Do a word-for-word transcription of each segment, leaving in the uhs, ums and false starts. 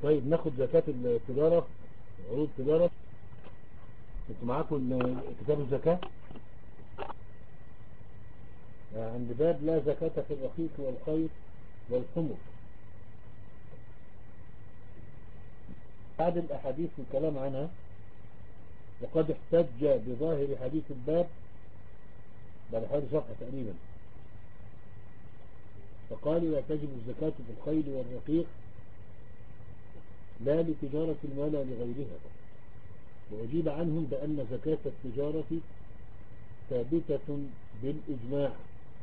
طيب ناخد زكاة التجارة، عروض التجارة. انتوا معاكم كتاب الزكاة عند باب لا زكاة في الرقيق والخيط والحمر. بعد الأحاديث والكلام عنها، وقد احتج بظاهر حديث الباب بعد حوالي صفحة تقريبا، فقالوا لا تجب الزكاة في الخيل والرقيق لا لتجارة ولا لغيرها، وأجيب عنهم بأن زكاة التجارة ثابتة بالإجماع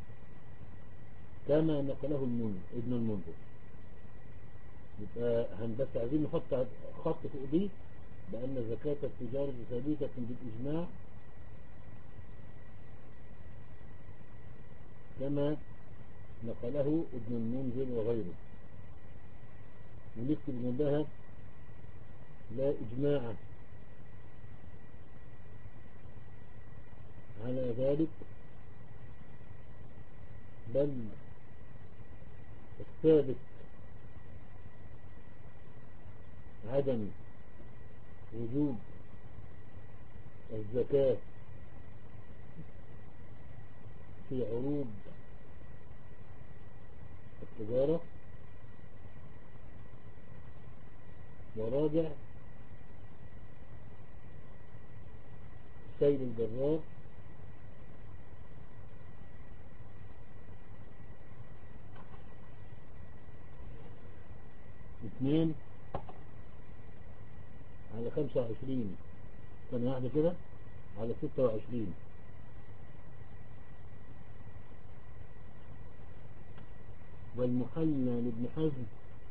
كما نقله ابن المنذر. يبقى هنبس عايزين نحط خط فوق دي بأن زكاة التجارة ثابتة بالإجماع كما نقله ابن المنذر وغيره، ونكتب جنبها لا إجماع على ذلك بل الثابت عدم وجوب الزكاة في عروض التجارة، وراجع سيل الجرار اثنين على خمسة وعشرين، كان واحدة كده على ستة وعشرين، والمحلى لابن حزم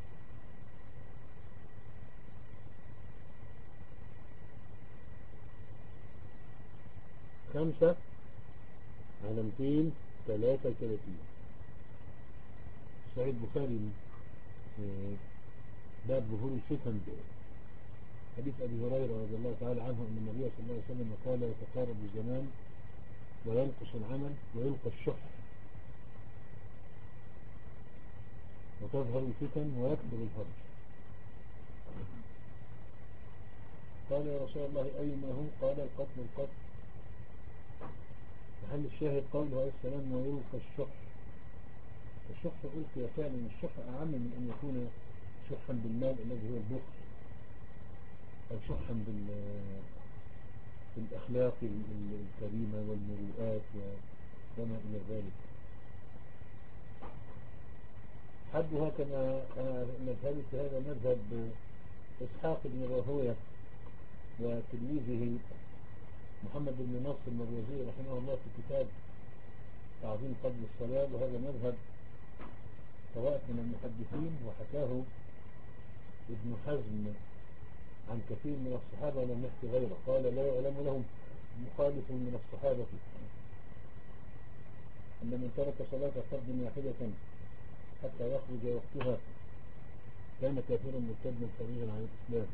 خمسة على مئتين وثلاثة وثلاثين. صحيح البخاري باب ظهور الفتن، حديث أبي هريرة رضي الله تعالى عنه أن النبي صلى الله عليه وسلم قال يتقارب الزمان وينقص العمل ويلقى الشح وتظهر الفتن ويكثر الهرج. قال يا رسول الله أين هم؟ قال القتل القتل. محل الشاهد قوله عليه السلام ويلقى الشح. الشح ألقي فعلا، الشح أعم من أن يكون شحا بالمال الذي هو البخل، أو شحا بالأخلاق الكريمة والمروءات وما إلى ذلك. حدها كما مذهب في هذا مذهب إسحاق بن راهويه وتلميذه محمد بن نصر المروزي رحمه الله في كتاب تعظيم قدر الصلاة، وهذا مذهب طوائف من المحدثين، وحكاه ابن حزم عن كثير من الصحابة ولم يحكي غيره. قال لا يعلم لهم مخالف من الصحابة أن من ترك صلاة فرض واحدة حتى يخرج وقتها كان كافرا مرتدا خارجا عن الإسلام،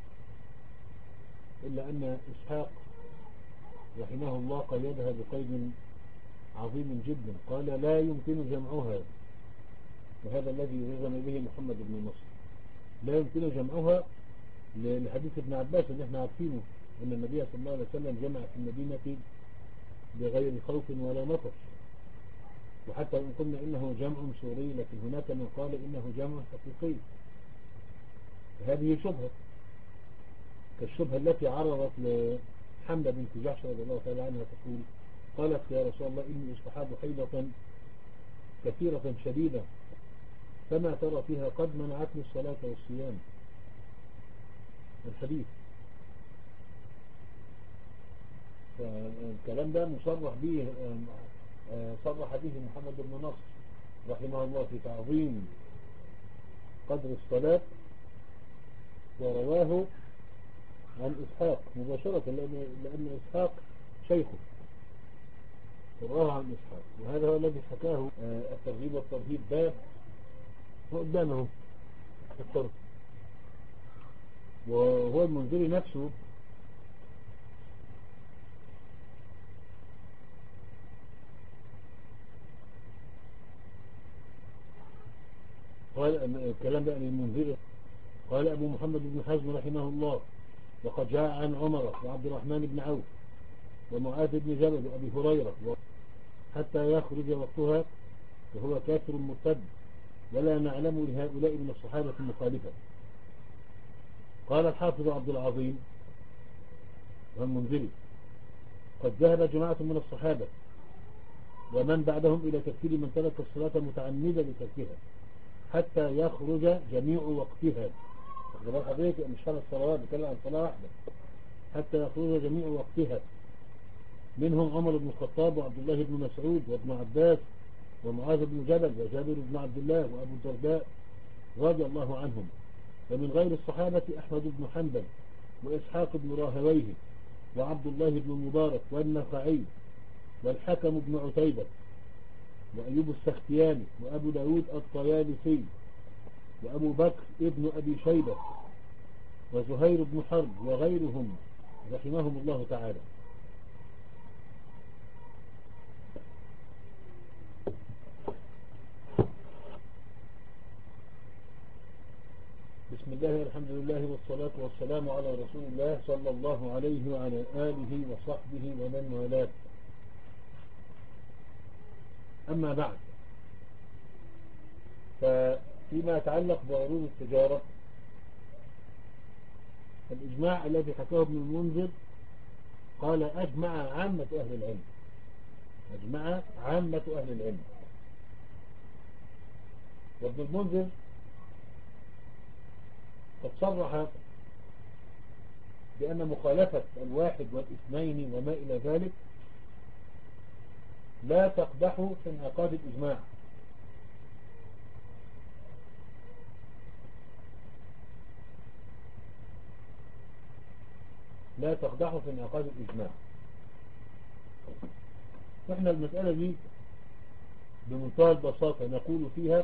إلا أن إسحاق رحمه الله قيدها بقيد عظيم جدا، قال لا يمكن جمعها، وهذا الذي جزم به محمد بن نصر، لا يمكن جمعها لحديث ابن عباس اللي احنا عارفينه أن النبي صلى الله عليه وسلم جمع في المدينة بغير خوف ولا مطر، وحتى إن قلنا إنه جمع سوري لكن هناك من قال إنه جمع حقيقي. فهذه شبهة كالشبهة التي عرضت لحملة بنت جحش رضي الله تعالى عنها، تقول قالت يا رسول الله إني استحاب حيضة كثيرة شديدة فما ترى فيها قد منعتني الصلاة والصيام. الحديث فالكلام ده مصرح به، صرح به محمد بن نصر رحمه الله في تعظيم قدر الصلاة، ورواه عن إسحاق مباشرة لأن, لأن إسحاق شيخه، رواه عن إسحاق، وهذا هو الذي حكاه الترغيب والترهيب باب قدامه الطرف. وهو المنذري نفسه قال الكلام ده عن المنذري قال أبو محمد بن حزم رحمه الله: وقد جاء عن عمر وعبد الرحمن بن عوف ومعاذ بن جبل وأبي هريرة حتى يخرج وقتها وهو كافر مرتد، ولا نعلم لهؤلاء من الصحابة مخالفة. قال الحافظ عبد العظيم والمنذري: قد ذهب جماعة من الصحابة ومن بعدهم إلى تكفير من ترك الصلاة متعمدا لتركها حتى يخرج جميع وقتها. أخبار حضرتك مش خمس صلوات، بتكلم عن صلاة واحدة. حتى يخرج جميع وقتها، منهم عمر بن الخطاب وعبد الله بن مسعود وابن عباس ومعاذ بن جبل وجابر بن عبد الله وأبو الدرداء رضي الله عنهم. ومن غير الصحابة أحمد بن حنبل وإسحاق بن راهويه وعبد الله بن المبارك والنخعي والحكم بن عتيبة وأيوب السختياني وأبو داود الطيالسي وأبو بكر ابن أبي شيبة وزهير بن حرب وغيرهم رحمهم الله تعالى. بسم الله والحمد لله والصلاة والسلام على رسول الله صلى الله عليه وعلى آله وصحبه ومن والاه. أما بعد، ففيما يتعلق بعروض التجارة، الإجماع الذي حكاه ابن المنذر قال: أجمع عامة أهل العلم أجمع عامة أهل العلم. وابن المنذر قد صرح بأن مخالفة الواحد والاثنين وما إلى ذلك لا تقدح في انعقاد الإجماع، لا تقدح في انعقاد الإجماع. فإحنا المسألة دي بمنتهى البساطة نقول فيها: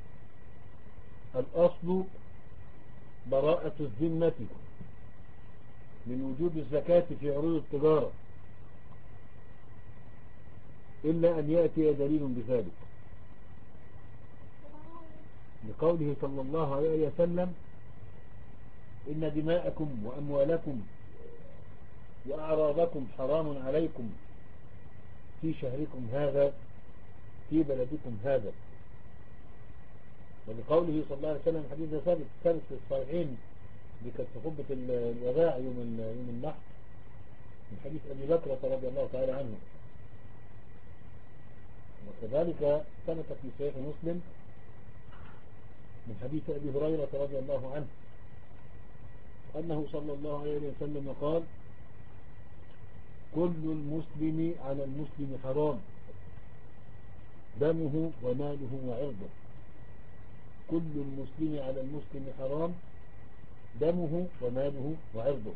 الأصل براءة الذمة من وجوب الزكاة في عروض التجارة إلا أن يأتي دليل بذلك، لقوله صلى الله عليه وسلم: إن دماءكم وأموالكم وأعراضكم حرام عليكم في شهركم هذا في بلدكم هذا. ولقوله صلى الله عليه وسلم حديث ثابت ثابت في الصحيحين بكت خطبة الوداع يوم يوم النحر من حديث أبي بكر رضي الله تعالى عنه. وكذلك ثبت في صحيح مسلم من حديث أبي هريرة رضي الله عنه أنه صلى الله عليه وسلم قال: كل المسلم على المسلم حرام، دمه وماله وعرضه. كل المسلم على المسلم حرام، دمه وماله وعرضه.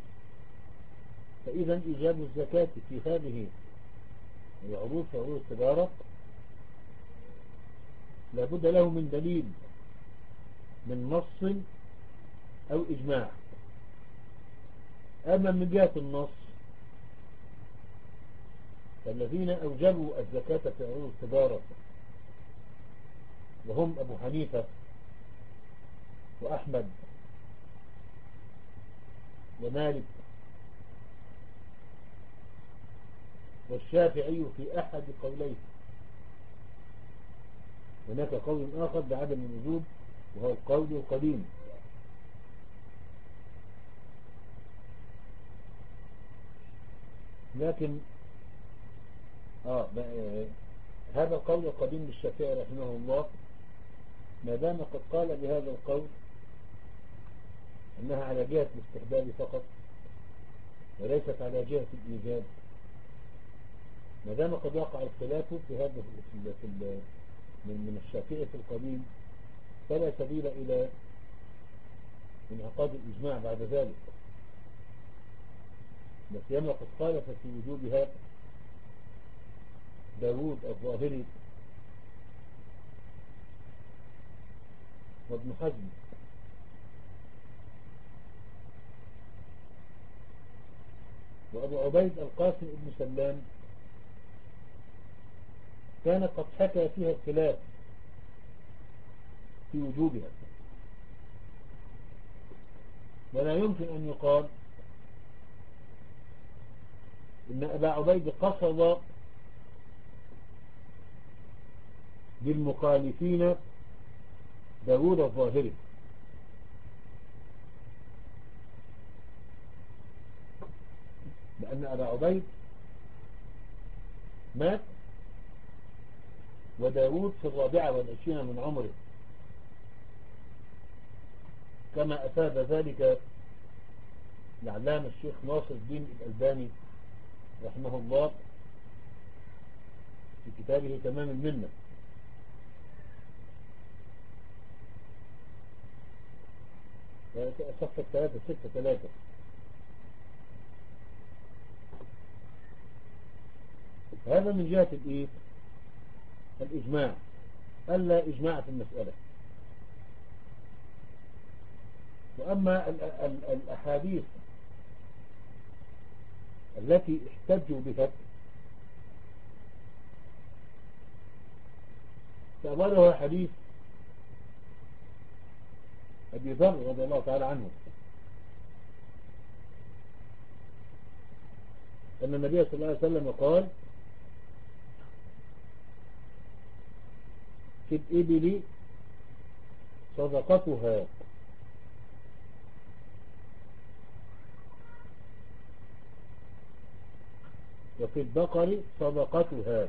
فإذا إيجاب الزكاة في هذه العروض في عروض التجارة لابد له من دليل، من نص أو إجماع. أما من جهة النص فالذين أوجبوا الزكاة في عروض التجارة وهم أبو حنيفة وأحمد ومالك والشافعي في أحد قوليه. هناك قول آخر بعدم الوجوب وهو القول القديم. لكن آه هذا القول القديم للشافعي رحمه الله ما دام قد قال بهذا القول أنها على جهة الاستحباب فقط وليست على جهة الإيجاب، ما دام قد وقع الخلاف في هذا في في من من الشافعي في القديم، فلا سبيل إلى انعقاد الإجماع بعد ذلك. بس يما قد خالف في وجوبها داود الظاهري وابن حزم وأبو عبيد القاسم ابن سلام، كان قد حكى فيها الخلاف في وجوبها. ولا يمكن أن يقال إن أبا عبيد قصد بالمخالفين داود الظاهري، لأن أبا عبيد مات وداود في الرابعة والعشرين من عمره، كما أفاد ذلك العلامة الشيخ ناصر الدين الألباني رحمه الله في كتابه تمام المنة. صفحة ثلاثة ستة ثلاثة. هذا من جهة الإيه؟ الإجماع، ألا إجماع في المسألة. وأما الأحاديث التي احتجوا بها فأولها حديث أبي ذر رضي الله تعالى عنه أن النبي صلى الله عليه وسلم قال: في الإبل صدقتها وفي البقر صدقتها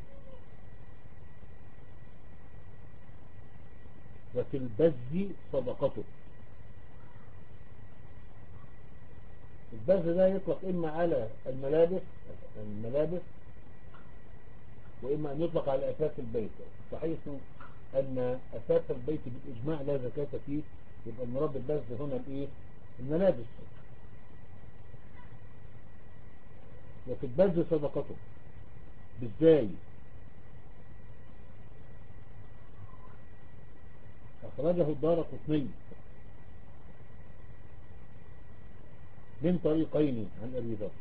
وفي البز صدقته. البز ده يطلق إما على الملابس الملابس وإما أن يطلق على أساس البيت، فحيث أن أساس البيت بالإجماع لا زكاة فيه، يبقى المراد بالبز هنا الإيه؟ الملابس. وفي البز صدقته بالزاي. أخرجه الدارقطني من طريقين عن أبي ذر.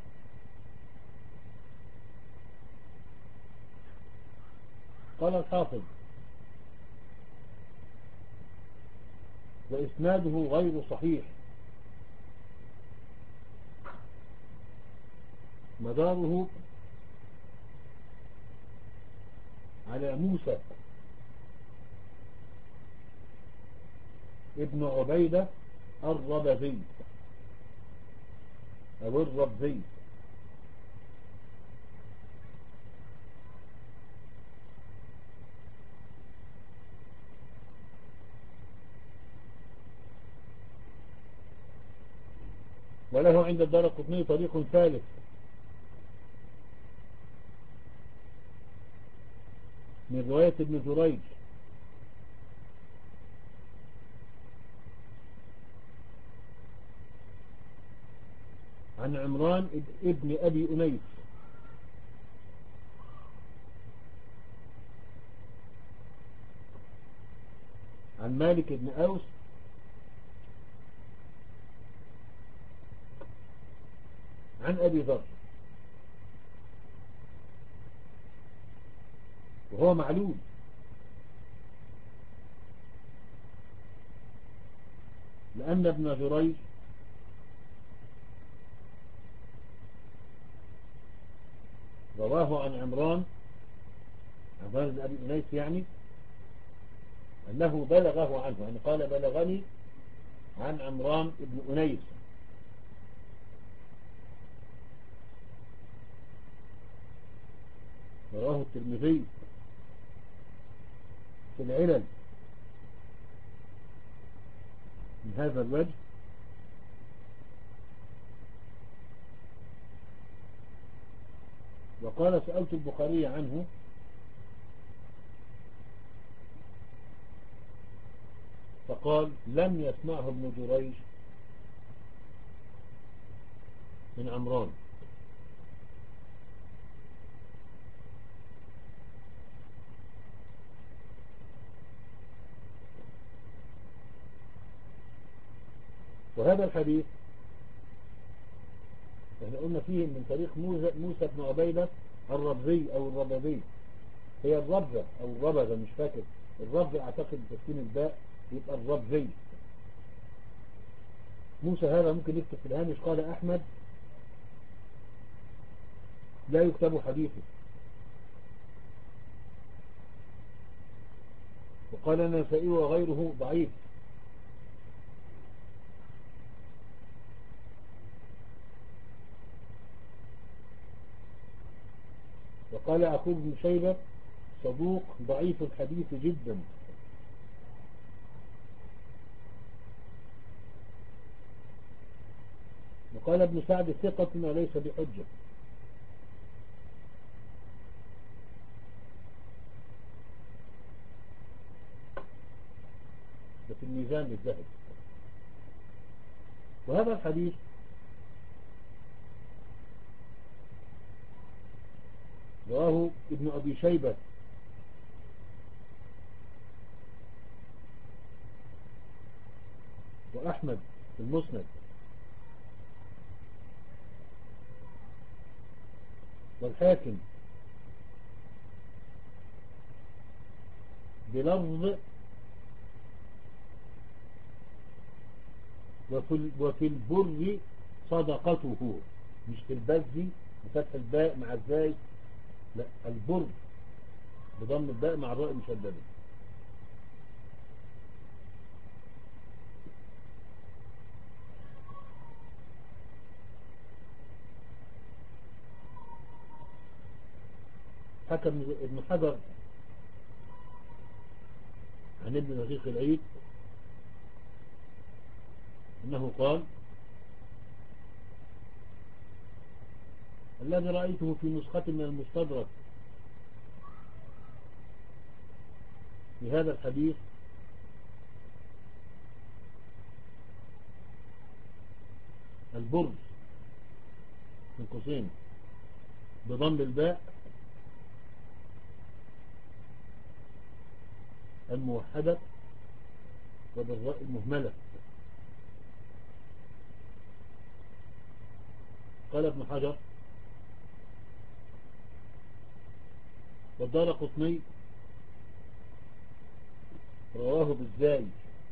قال الحافظ: وإسناده غير صحيح، مداره على موسى ابن عبيدة الربذي أو الربذي. وله عند الدارقطني طريق ثالث من رواية ابن جريج عن عمران ابن أبي أنيس عن مالك بن أوس عن أبي ذر، وهو معلول، لأن ابن جريج رواه عن عمران عمران بن أبي أنيس، يعني أنه بلغه عنه، يعني قال: بلغني عن عمران بن أنيس. رواه الترمذي في العلل من هذا الوجه. وقال: سألت البخاري عنه فقال: لم يسمعه ابن جريج من عمران. وهذا الحديث احنا قلنا فيه من طريق موسى بن عبيدة الربذي أو الربذي، هي الربذة أو الربذة مش فاكر، الربذة أعتقد بتسكين الباء يبقى الربذي. موسى هذا ممكن يكتب في الهامش قال أحمد لا يكتب حديثه، وقال النسائي وغيره ضعيف. وقال يعقوب بن شيبة صدوق ضعيف الحديث جدا. وقال ابن سعد ثقة وليس بحجة. في الميزان للذهب. وهذا الحديث رواه ابن أبي شيبة وأحمد في المسند، والحاكم بلفظ وفي, وفي البر صدقته، مش في البز بفتح الباء مع الزاي، لا، البر بضم الباء مع الراء المشددة. حكم ابن حجر عن ابن دقيق العيد انه قال الذي رأيته في نسخة من المستدرك في هذا الحديث البرز من قوسين بضم الباء الموحدة وبالراء المهملة. قال ابن حجر والدارقطني رواه بالزاي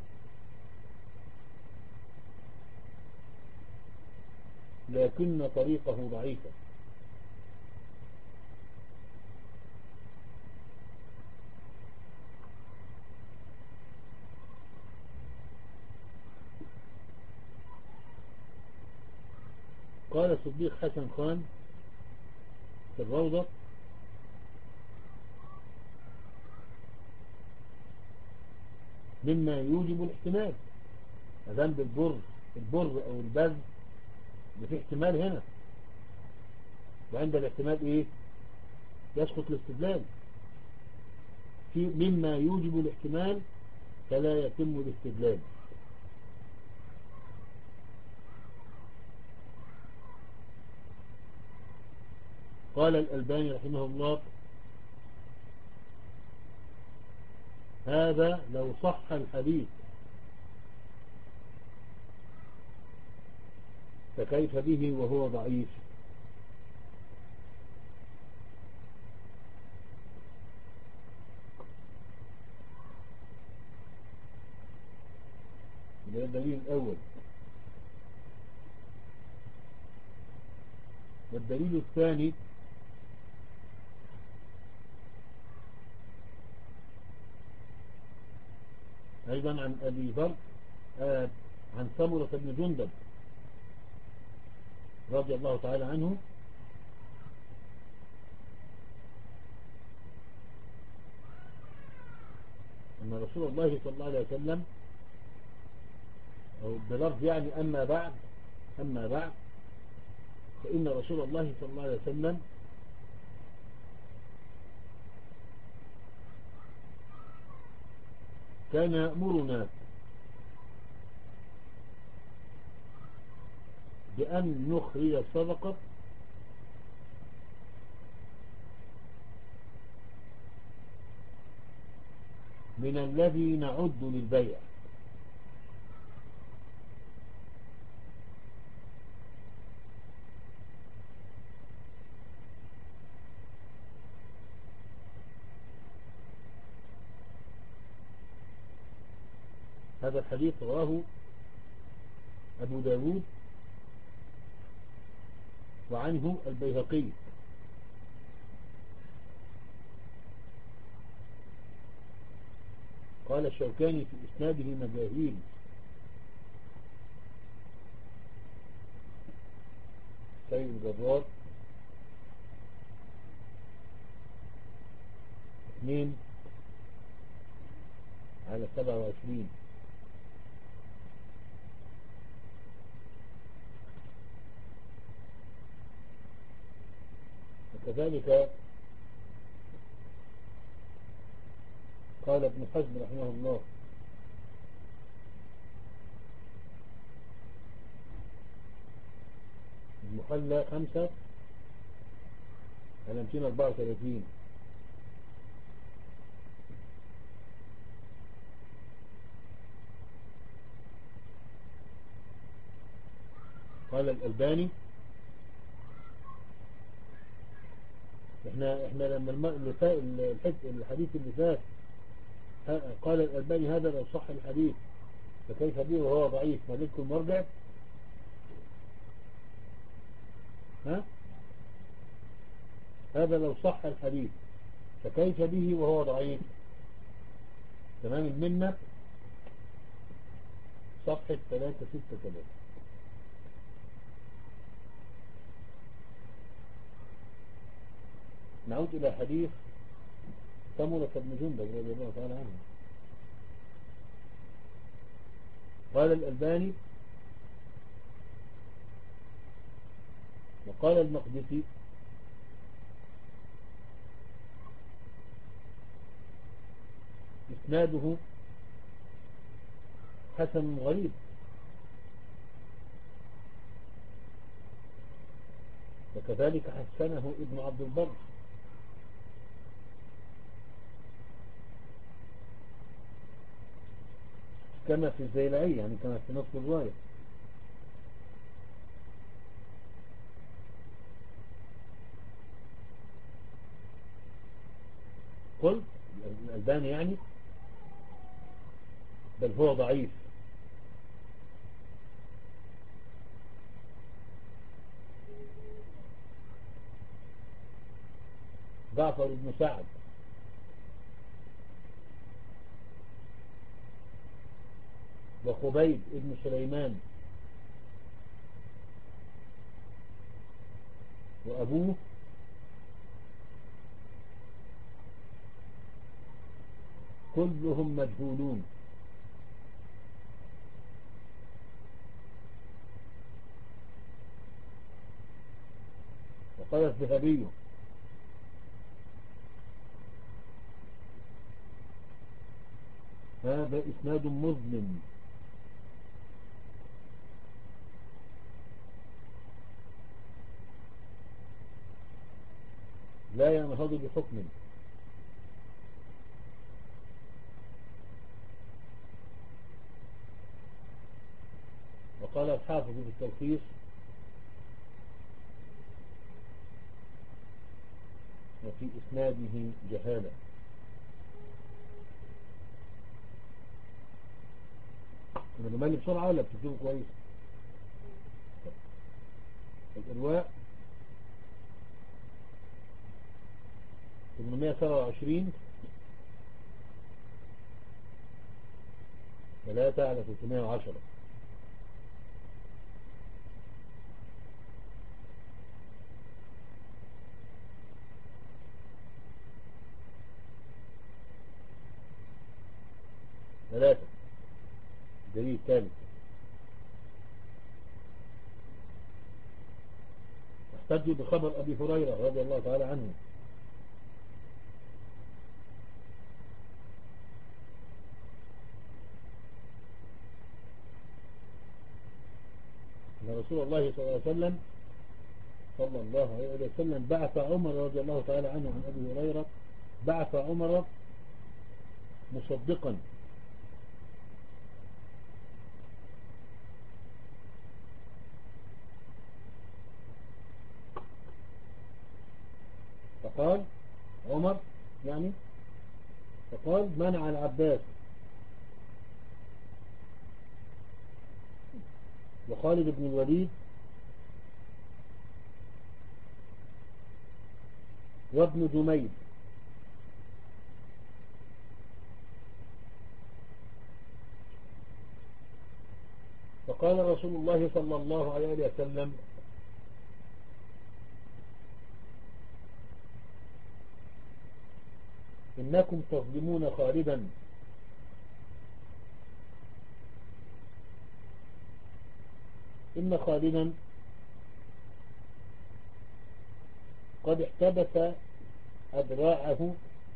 لكن طريقه ضعيفة. قال الصديق حسن خان في الروضة مما يوجب الاحتمال، أذن بالبر البر أو البذ في احتمال هنا، وعند الاحتمال إيه يسقط الاستدلال. في مما يوجب الاحتمال فلا يتم الاستدلال. قال الألباني رحمه الله هذا لو صح الحديث فكيف به وهو ضعيف؟ ده الدليل الأول. والدليل الثاني أيضا عن أبي ذر آه عن سمرة بن جندب رضي الله تعالى عنه أن رسول الله صلى الله عليه وسلم أو بلفظ يعني أما بعد أما بعد فإن رسول الله صلى الله عليه وسلم كان يأمرنا بأن نخرج الصدقة من الذي نعد للبيع. هذا الحديث رواه أبو داود وعنه البيهقي. قال الشوكاني في إسناده مجاهيل. سيد الجرار اثنين على سبعة وعشرين. وكذلك قال ابن حزم رحمه الله المحلى خمسة على مئتين وأربعة وثلاثين. قال الألباني احنا احنا لما اللي فات الحديث اللي فات قال الألباني هذا لو صح الحديث فكيف به وهو ضعيف، ما لكم مرجع؟ ها هذا لو صح الحديث فكيف به وهو ضعيف؟ تمام المنة صفحة ثلاثة ستة ثلاثة. نعود إلى حديث سمرة بن جندب رضي الله تعالى عنه. قال الألباني وقال المقدسي إسناده حسن غريب، وكذلك حسنه ابن عبد البر. كما في الزيلعي يعني كما في نص الرواية. قلت الألباني يعني بل هو ضعيف. جعفر بن سعد وخبيب بن سليمان وأبوه كلهم مجهولون. وقال الذهبي هذا إسناد مظلم لا ينهض بحكم. وقال الحافظ في التلخيص وفي إسناده جهالة. أنا بمالي بسرعة ولا بتكتبه كويس؟ الإرواء ثمانمائة وسبعة وعشرين ثلاثة على ثلاثمائة وعشرة. ثلاثة الدليل الثالث احتجوا بخبر أبي هريرة رضي الله تعالى عنه أن رسول الله صلى الله عليه وسلم صلى الله عليه وسلم بعث عمر رضي الله تعالى عنه عن أبي هريرة بعث عمر مصدقا فقال عمر يعني فقال منع العباس وخالد بن الوليد وابن جميل. فقال رسول الله صلى الله عليه وسلم إنكم تظلمون خالدا إن خالدا قد احتبس أدراعه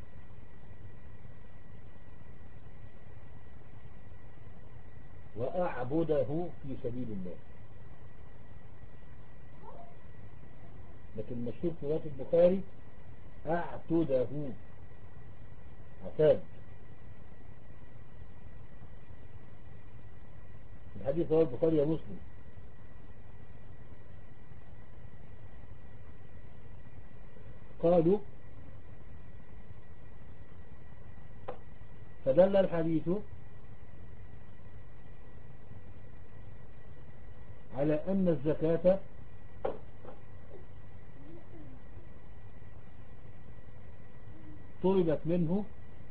وأعبده في سبيل الله. لكن المشهور في رواية البخاري أعتده، عتاد. الحديث رواه البخاري ومسلم. قالوا فدل الحديث على أن الزكاة طلبت منه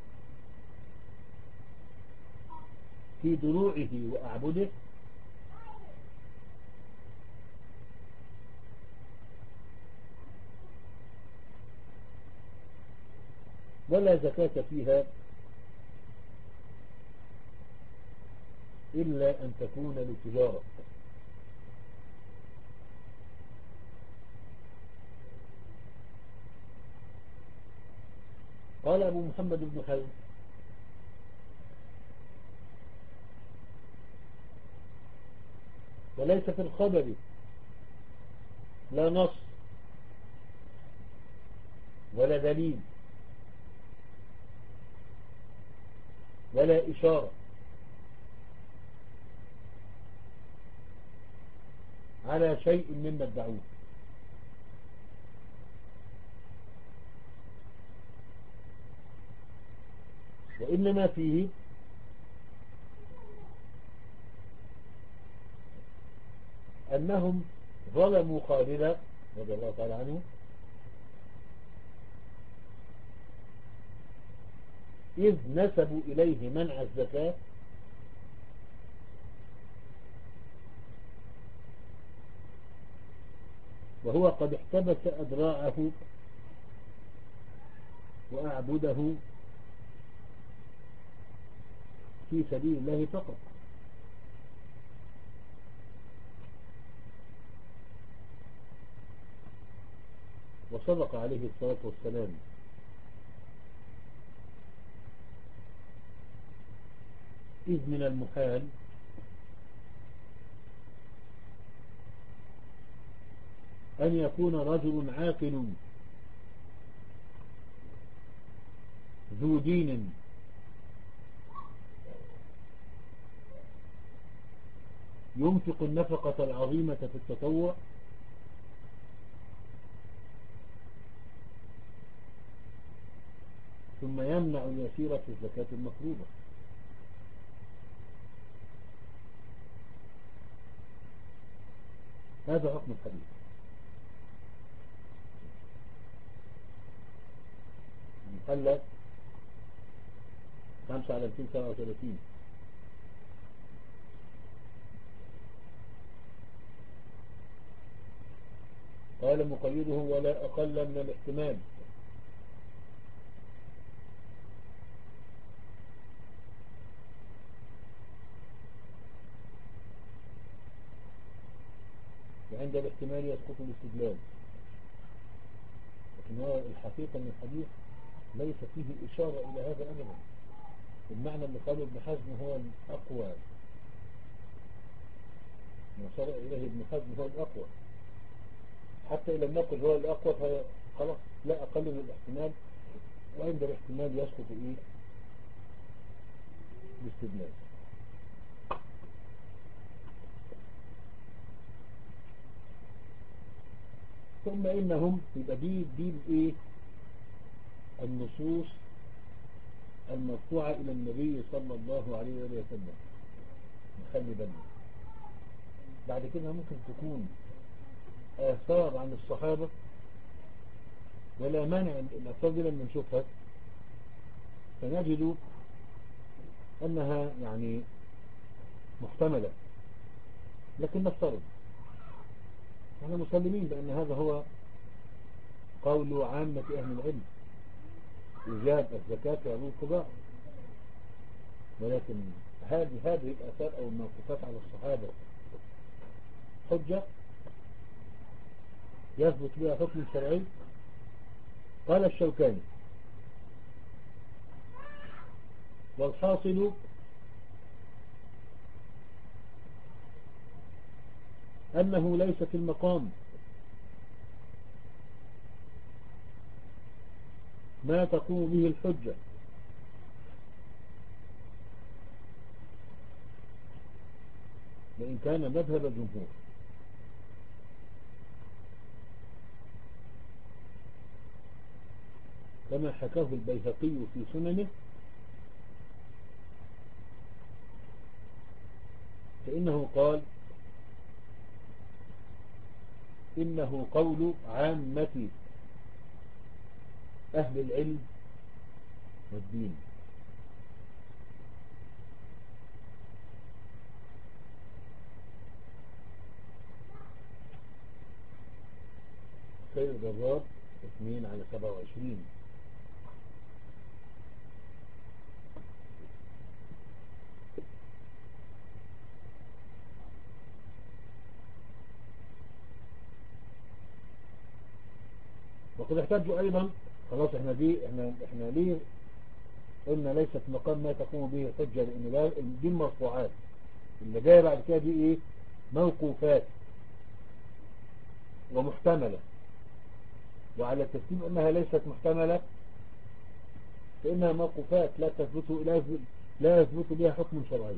في دروعه وأعبده ولا زكاة فيها إلا أن تكون للتجارة. قال أبو محمد بن حزم وليس في الخبر لا نص ولا دليل ولا إشارة على شيء مما ادعوه، وإنما فيه أنهم ظلموا خالدا رضي الله تعالى عنه إذ نسبوا إليه منع الزكاة وهو قد احتبس أدراعه وأعبده في سبيل الله فقط. وصدق عليه الصلاة والسلام، إذ من المحال أن يكون رجل عاقل ذو دين ينفق النفقة العظيمة في التطوع ثم يمنع اليسير في الزكاة المفروضة. هذا حكم الحديث. المحلى خمسة على مئتين وسبعة وثلاثين. قال مقيده ولا أقل من الاحتمال. وعند الاحتمال يسقط الاستدلال. لكن هو الحقيقة من الحديث ليس فيه إشارة إلى هذا أبدا. المعنى اللي قاله ابن حزم هو الأقوى، ما صار إليه ابن حزم هو الأقوى. حتى إذا نقل هو الأقوى فخلاص لا أقل من الاحتمال، وعند الاحتمال يسقط إيه الاستدلال. ثم إنهم يبقى دي دي إيه النصوص المرفوعة إلى النبي صلى الله عليه وسلم. نخلي بالنا بعد كده ممكن تكون آثار عن الصحابة، ولا مانع الآثار دي لما نشوفها فنجد أنها يعني محتملة. لكن نفترض احنا مسلمين بأن هذا هو قول عامة أهل العلم، إيجاب الزكاة في عروض التجارة. ولكن هذه هذه الآثار أو الموقفات على الصحابة حجة يثبت بها حكم شرعي؟ قال الشوكاني: والحاصل أنه ليس في المقام ما تقوم به الحجة، وإن كان مذهب الجمهور، كما حكاه البيهقي في سننه، فإنه قال: إنه قول عامة أهل العلم والدين. سيد الجرار اثنين على سبعة وعشرين. وقد احتاجوا أيضا، خلاص احنا دي احنا, احنا ليه قلنا ليست مقام ما تقوم به الحجة؟ لأن دي المرفوعات اللي جاية بعد كده دي ايه؟ موقوفات ومحتملة. وعلى الترتيب أنها ليست محتملة فإنها موقوفات لا تثبت لا يثبت, لا يثبت بها حكم شرعي.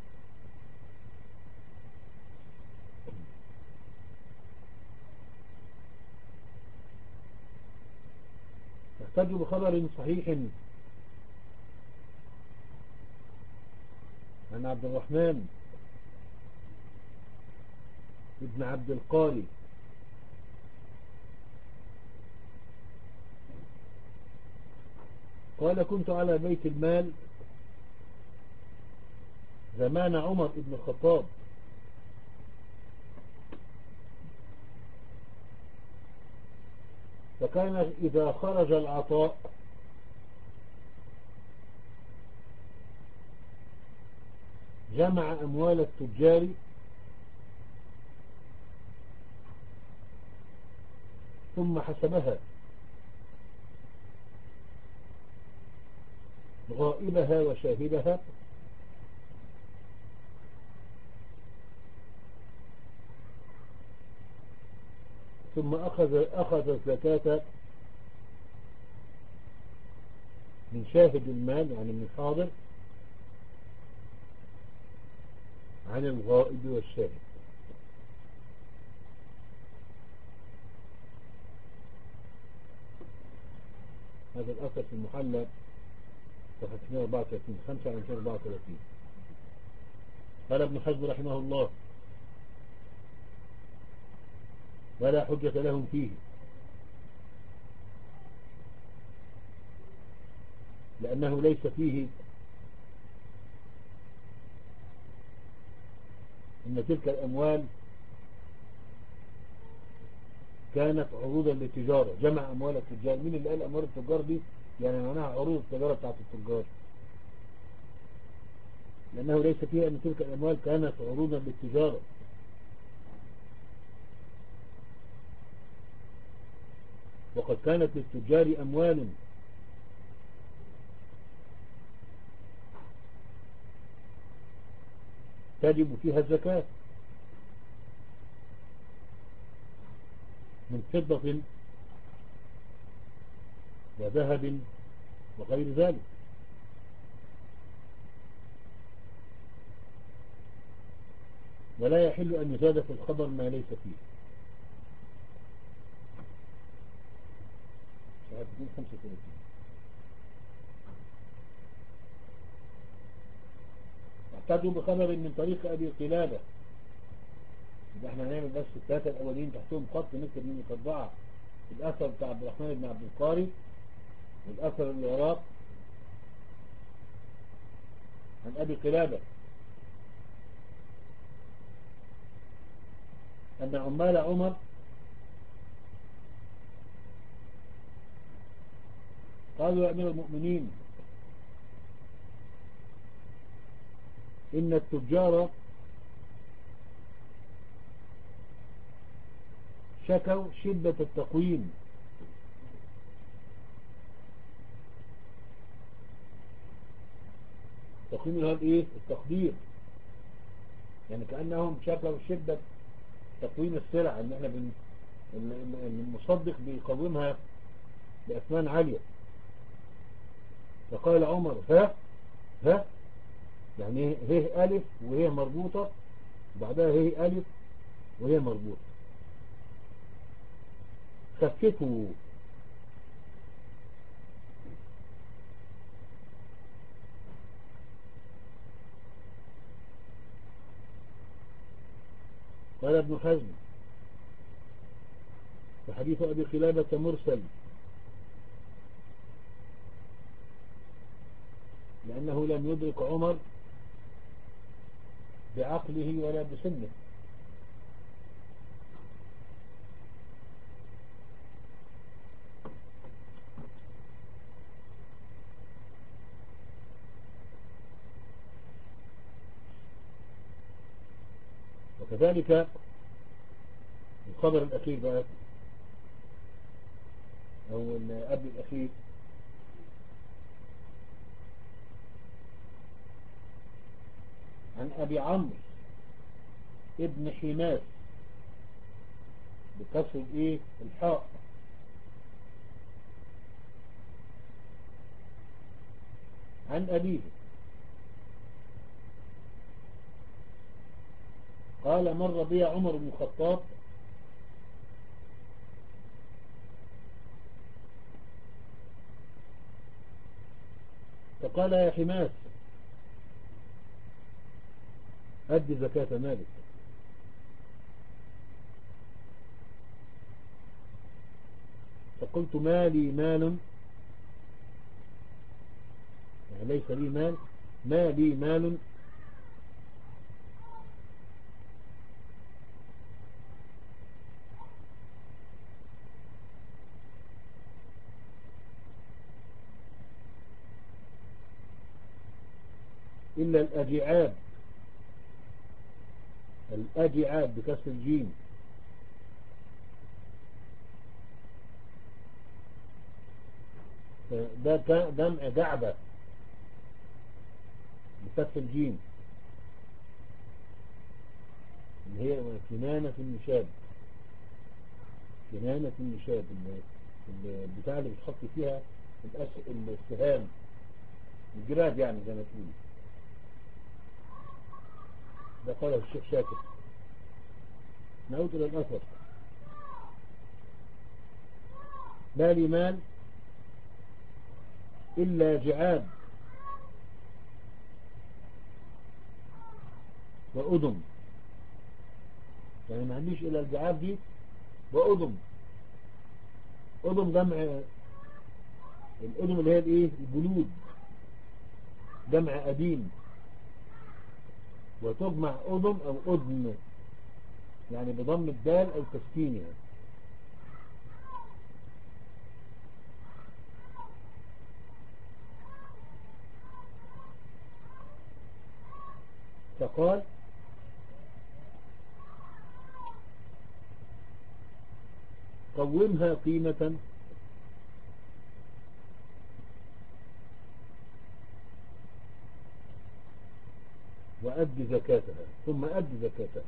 تحتاج بخبر صحيح عن عبد الرحمن ابن عبد القاري قال: كنت على بيت المال زمان عمر بن الخطاب، فكان إذا خرج العطاء جمع أموال التجار ثم حسبها غائبها وشاهدها، ثم أخذ, أخذ الزكاة من شاهد المال يعني من الحاضر عن الغائب والشاهد. هذا الأثر في المحلى صفحة مئة وأربعة وثلاثين خمسة عن مئتين وأربعة وثلاثين. قال ابن حزم رحمه الله: ولا حجة لهم فيه، لأنه ليس فيه إن تلك الأموال كانت عروضا للتجارة. جمع أموال التجار. مين اللي قال أموال التجار دي؟ يعني معناها عروض التجارة بتاعت التجار، لأنه ليس فيها أن تلك الأموال كانت عروضا للتجارة. وقد كانت للتجار أموال تجب فيها الزكاة من فضة وذهب وغير ذلك. ولا يحل أن يزاد في الخبر ما ليس فيه. خمسة وثلاثين. احتاجوا بخبر من طريق أبي قلابة يبقى احنا هنعمل بس الثلاثة الأولين تحتهم خط نكتب من الأربعة، الأثر بتاع عبد الرحمن بن عبد القاري، والأثر اللي وراه عن أبي قلابة أن عمال عمر قالوا يا أمير المؤمنين إن التجار شكوا شدة التقويم، التقويم اللي هو الايه التقدير، يعني كأنهم شكوا شدة تقويم السلع، ان احنا بن... المصدق بيقومها بأثمان عالية. فقال عمر ها ها يعني هي ألف وهي مربوطة وبعدها هي ألف وهي مربوطة، خففوا. قال ابن حزم وحديث أبي قلابة مرسل لأنه لم يدرك عمر بعقله ولا بسنه. وكذلك الخبر الأخير بقى أو قبل الأخير عن أبي عمرو ابن حماس بكسر ايه الحاء عن أبيه قال مر بي عمر بن الخطاب فقال يا حماس أدي زكاة مالك. فقلت ما لي مال، يعني ليس لي مال، ما لي مال إلا الأجعاب، الأجعاب بكسر الجيم، ده جمع جعبة بكسر الجيم اللي هي كنانة النشاب، كنانة النشاب البتاع اللي بتحط فيها السهام الجراد يعني زي ما تقول. ده قاله الشيخ شاكر. نعود إلى الأثر. ما لي مال إلا جعاب وأدم، يعني ما عنديش إلا الجعاب دي وأدم. أدم جمع الأدم اللي هي الإيه الجلود، جمع أديم، وتجمع أدم أو أدم يعني بضم الدال أو تسكينها. فقال قومها قيمة وأد زكاتها ثم أد زكاتها.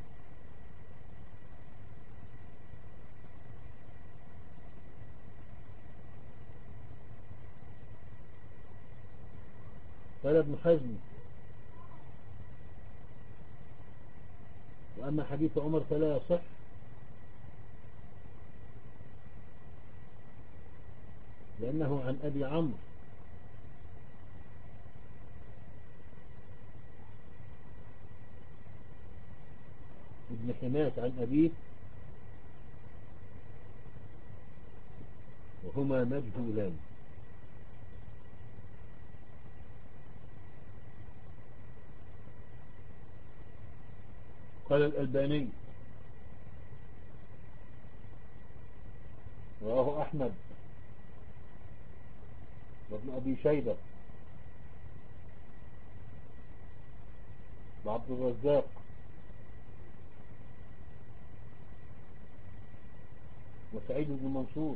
قال ابن حزم وأما حديث عمر فلا يصح لأنه عن أبي عمرو ابن حماس عن أبيه وهما مجهولان. قال الألباني رواه أحمد وابن أبي شيبة وعبد الرزاق وسعيد بن منصور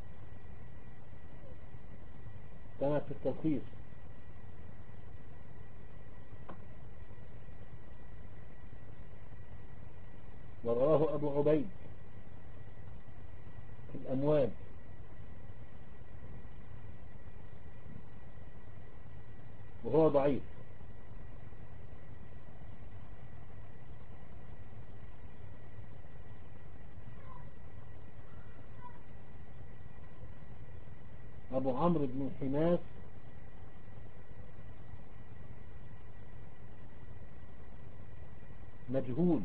كما في التلخيص. ورواه أبو عبيد في الأموال وهو ضعيف. أبو عمرو بن حماس مجهول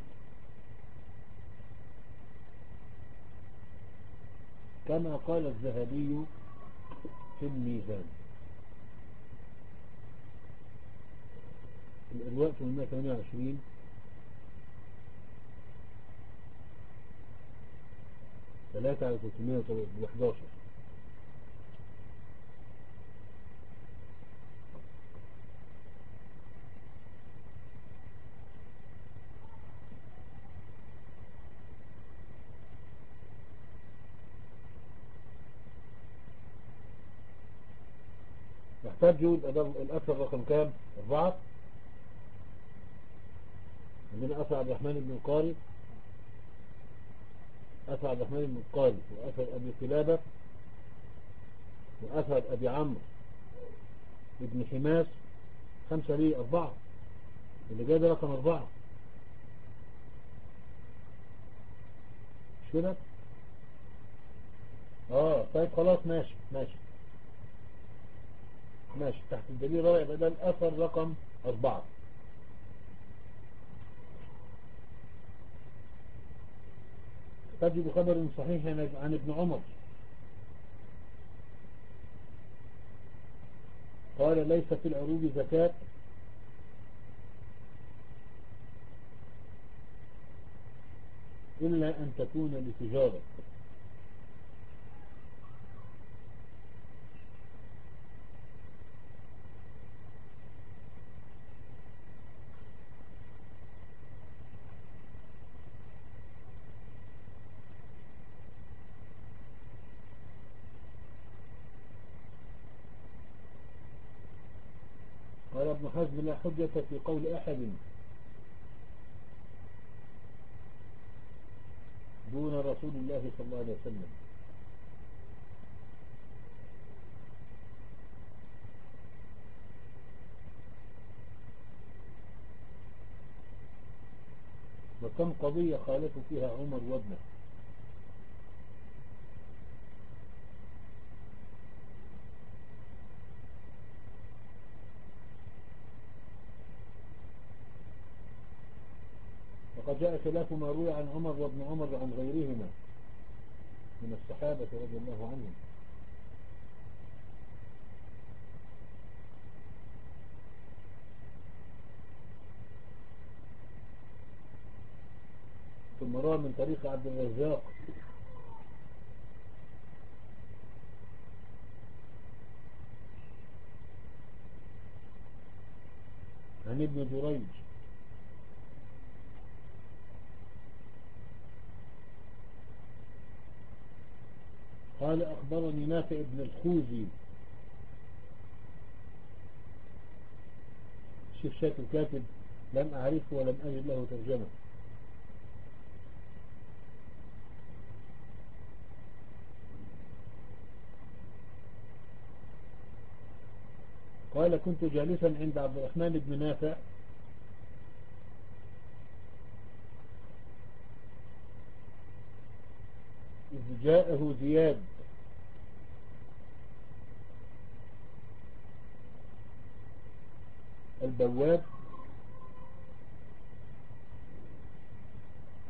كما قال الذهبي في الميزان. الوقت من مئة وثمانية وعشرين ثلاثة على ثلاثمائة وأحد عشر. يحتاجوا الأثر رقم كام؟ أربعة. عندنا أثر عبد الرحمن بن القاري، أثر عبد الرحمن بن القاري وأثر أبي قلابة وأثر أبي عمرو ابن حماس. خمسة ليه؟ أربعة. اللي جاي ده رقم أربعة مش كده؟ اه طيب خلاص ماشي ماشي ماشي تحت الدليل رأي يبقى ده الأثر رقم أربعة. تجد خبر صحيح عن ابن عمر قال ليس في العروض زكاة إلا أن تكون لتجارة. قال ابن حزم لا حجة في قول أحد دون رسول الله صلى الله عليه وسلم. وكم قضية خالف فيها عمر وابنه. وقد جاء خلاف ما روي عن عمر وابن عمر عن غيرهما من الصحابة رضي الله عنهم. ثم روى من طريق عبد الرزاق عن ابن جريج قال أخبرني نافع ابن الخوزي. الشيخ شاكر كاتب لم أعرفه ولم أجد له ترجمة. قال كنت جالسا عند عبد الرحمن بن نافع إذ جاءه زياد البواب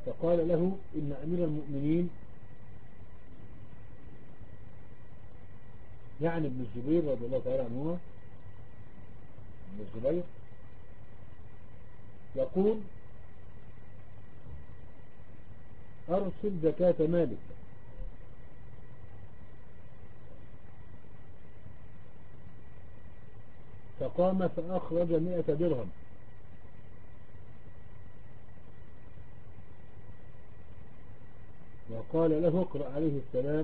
فقال له إن أمير المؤمنين يعني ابن الزبير رضي الله تعالى عنهما، ابن الزبير يقول أرسل زكاة مالك. فقام فأخرج مئة درهم، وقال له اقرأ عليه السلام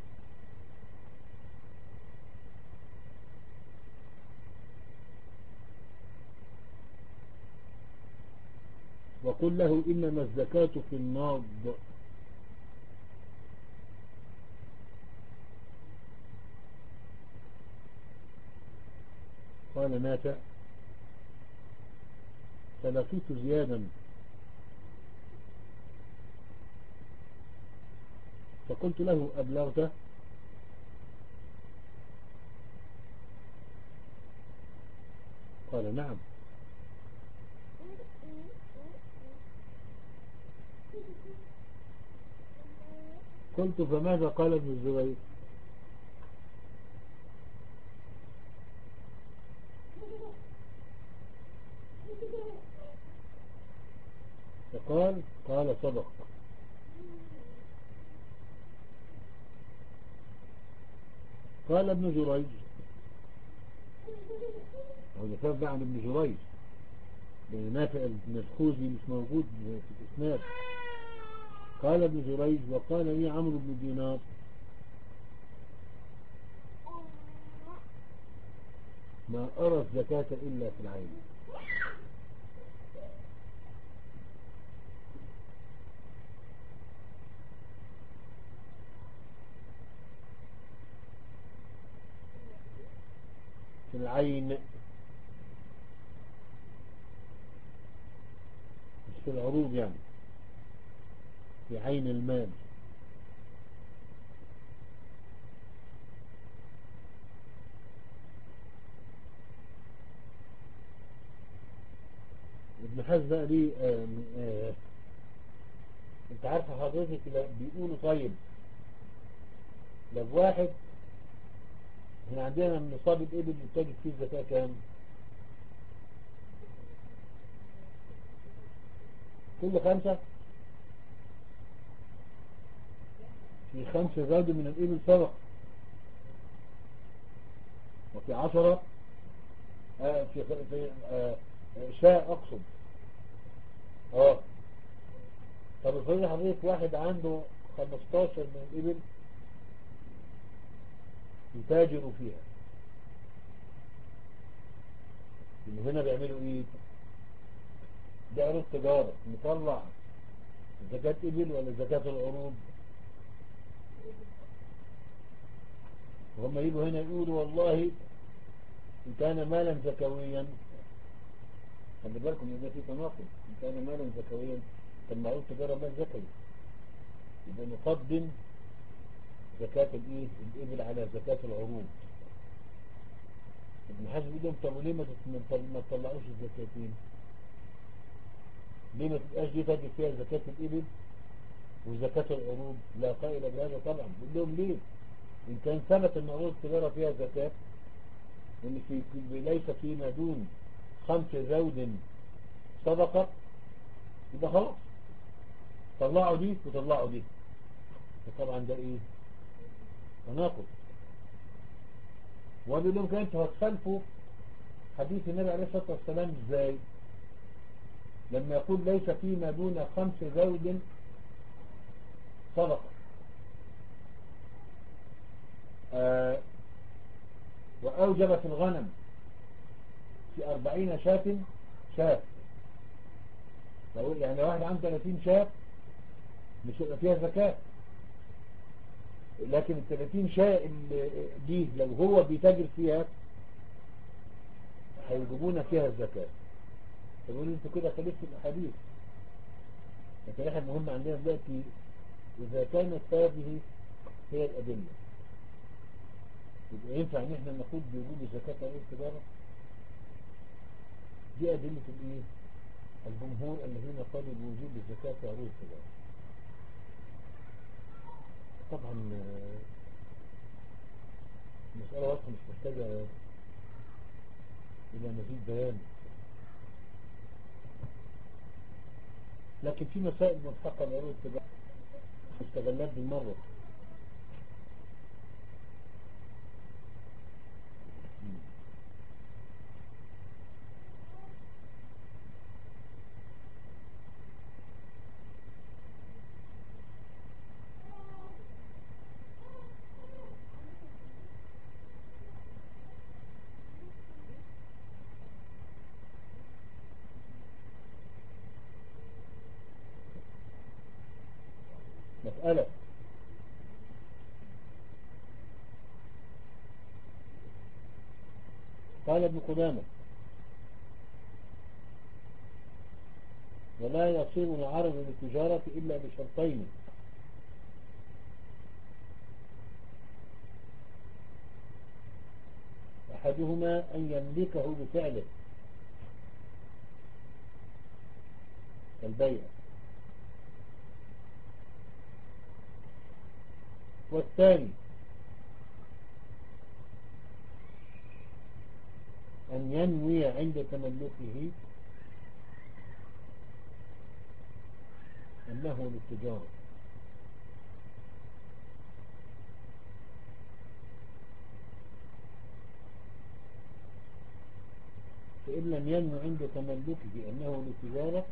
وقل له إنما الزكاة في الناض. قال نافع فلقيت زيادا فقلت له أبلغته؟ قال نعم. قلت فماذا قال ابن الزبير؟ فقال قال صدق. قال ابن جريج، هو ده بقى عن ابن جريج لأن نافع المسخوزي مش موجود في الإسناد. قال ابن جريج وقال لي عمرو بن دينار ما أرى الزكاة إلا في العين. في العين مش في العروض، يعني في عين المال. ابن حزم بقى ليه آه آه انت عارف حضرتك بيقولوا طيب لو واحد احنا عندنا من نصاب الابل بتجد فيه الزكاة كام؟ كل خمسة في خمسة زوج من الابل صدقة، وفي عشرة آه في, في آه شاء اقصد. اه طب افرض حضرتك واحد عنده خمستاشر من الابل يتاجروا فيها، اللي هنا بيعملوا ايه؟ ده عروض تجارة، نطلع زكاة ابل ولا زكاة العروض؟ وهم يجوا هنا يقولوا والله إن كان مالا زكويا، خلي بالكم إن ده في تناقض، إن كان مالا زكويا طب معروض تجارة مال زكوي، يبقى نقدم زكاة الإيه؟ الإبل على زكاة العروض. ابن حزم يقول لهم طب وليه ما تطلعوش الزكاتين؟ ليه ما تبقاش دي تجد فيها زكاة الإبل وزكاة العروض؟ لا قائل بهذا طبعا. يقول لهم ليه؟ إن كان ثبت أن عروض التجارة فيها زكاة وإن في ليس فيما دون خمس زوج صدقة يبقى خلاص طلعوا دي وطلعوا دي. فطبعا ده إيه؟ تناقض. وقالوا لهم كانتوا هتخالفوا حديث النبي عليه الصلاة والسلام ازاي؟ لما يقول ليس فيما دون خمس زوج صدقة آه وأوجب في الغنم في أربعين شاة شاة. لو يعني واحد عنده ثلاثين شاة مش هيبقى فيها زكاة، لكن ال ثلاثين شاة دي لو هو بيتاجر فيها هيجيبون فيها الزكاة. فبيقولوا انتوا كده خالفتوا الأحاديث. لكن احنا المهم عندنا دلوقتي إذا كانت هذه هي الأدلة يبقى ينفع ان احنا نقول بوجوب الزكاة على التجارة. دي أدلة الايه؟ الجمهور الذين قالوا بوجوب الزكاة في عروض التجارة. طبعا المسألة واضحة مش محتاجة إلى مزيد بيان، لكن في مسائل ملحقة بعروض التجارة مستغلات بالمرة. مسألة قال ابن قدامة: ولا يصير العرض للتجارة إلا بشرطين: أحدهما أن يملكه بفعله كالبيع، والثاني أن ينوي عند تملكه أنه للتجارة. فإن لم ينوي عند تملكه أنه للتجارة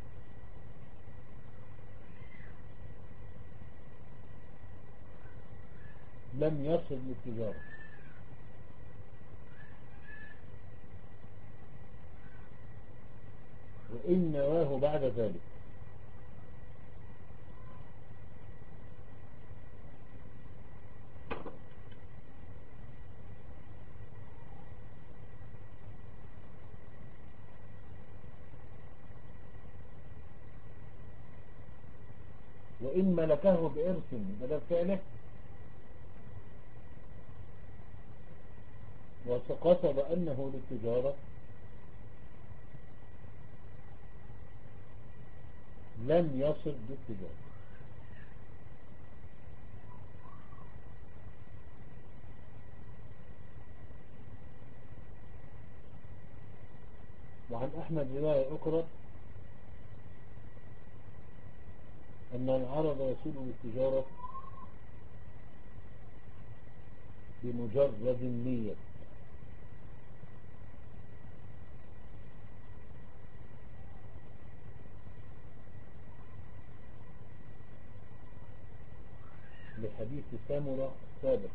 لم يصل للتجارة، وإن نواه بعد ذلك. وإن ملكه بإرث بدل فعله وقصد أنه للتجارة لم يصل للتجارة. وعن أحمد رواية أخرى أن العرض يصل للتجارة بمجرد النية، لحديث سامرة السابق.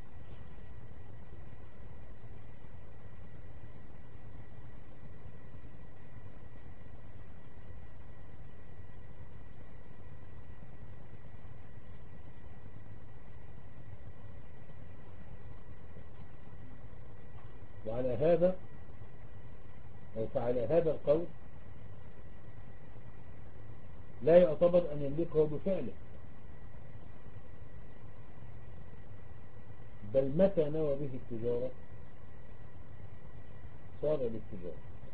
وعلى هذا أو فعلى هذا القول لا يعتبر أن يملكه بفعله، بل متى نوى به التجارة صار للتجارة.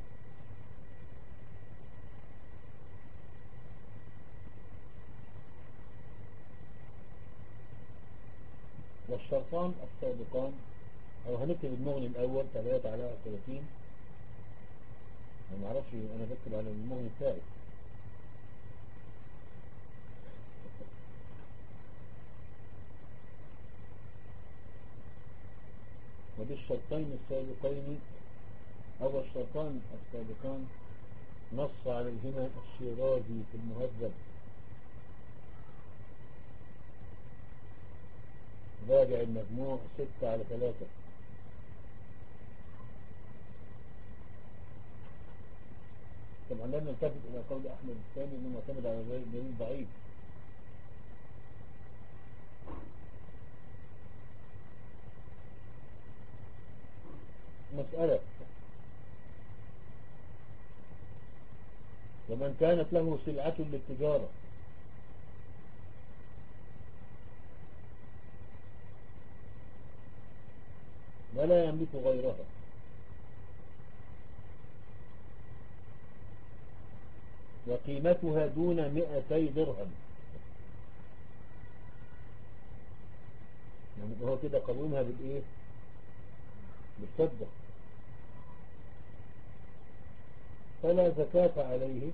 والشرطان السابقان، أو هنكتب المغني الأول ثلاثة على ثلاثين، أنا معرفش أنا بكتب على المغني الثالث. وبالشرطين السابقين أو الشرطان السابقان نص عليهما الشيرازي في المهذب، راجع المجموع ستة على ثلاثة. طبعا لم نلتفت إلى قول أحمد الثاني أنه معتمد على دليل ضعيف. مسألة: ومن كانت له سلعة للتجارة ولا يملك غيرها وقيمتها دون مئتي درهم. يعني هو كده قومها بالايه؟ بالفضة. فلا زكاة عليه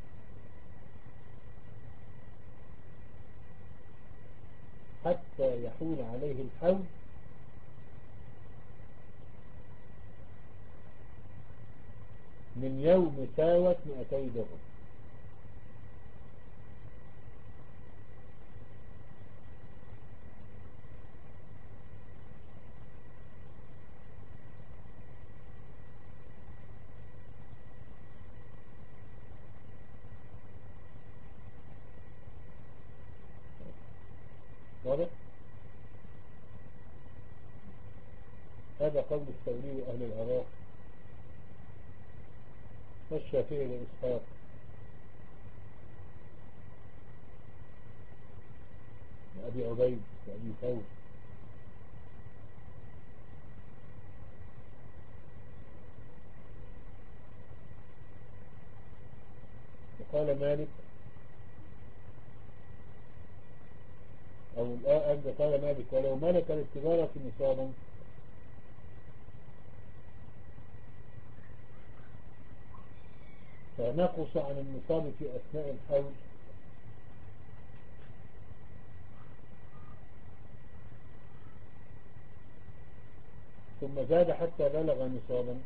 حتى يحول عليه الحول من يوم ساوت مئتي درهم. واضح؟ هذا قول الثوري أهل العراق والشافعي لإسحاق وأبي عبيد وأبي ثور. وقال مالك أو الآن قال مالك ولو ملك للتجارة نصابا فنقص عن النصاب في أثناء الحول ثم زاد حتى بلغ نصابا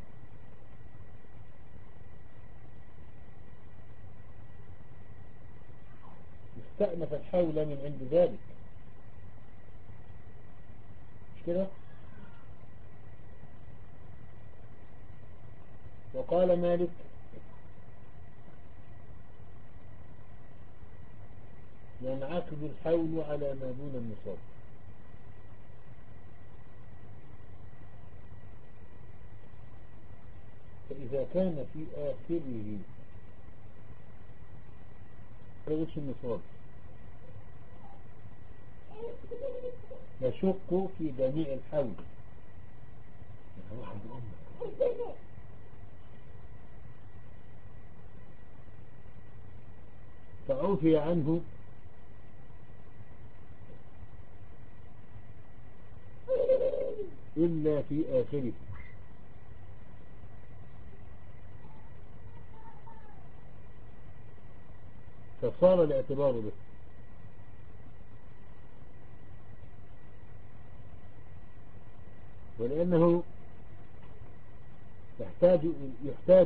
استأنف الحول من عند ذلك. مش كده؟ وقال مالك ينعقد الحول على ما دون النصاب. فإذا كان في آخره قيش النصاب يشق في جميع الحول. فعفي عنه إلا في آخره. فصار الاعتبار به. ولأنه يحتاج يحتاج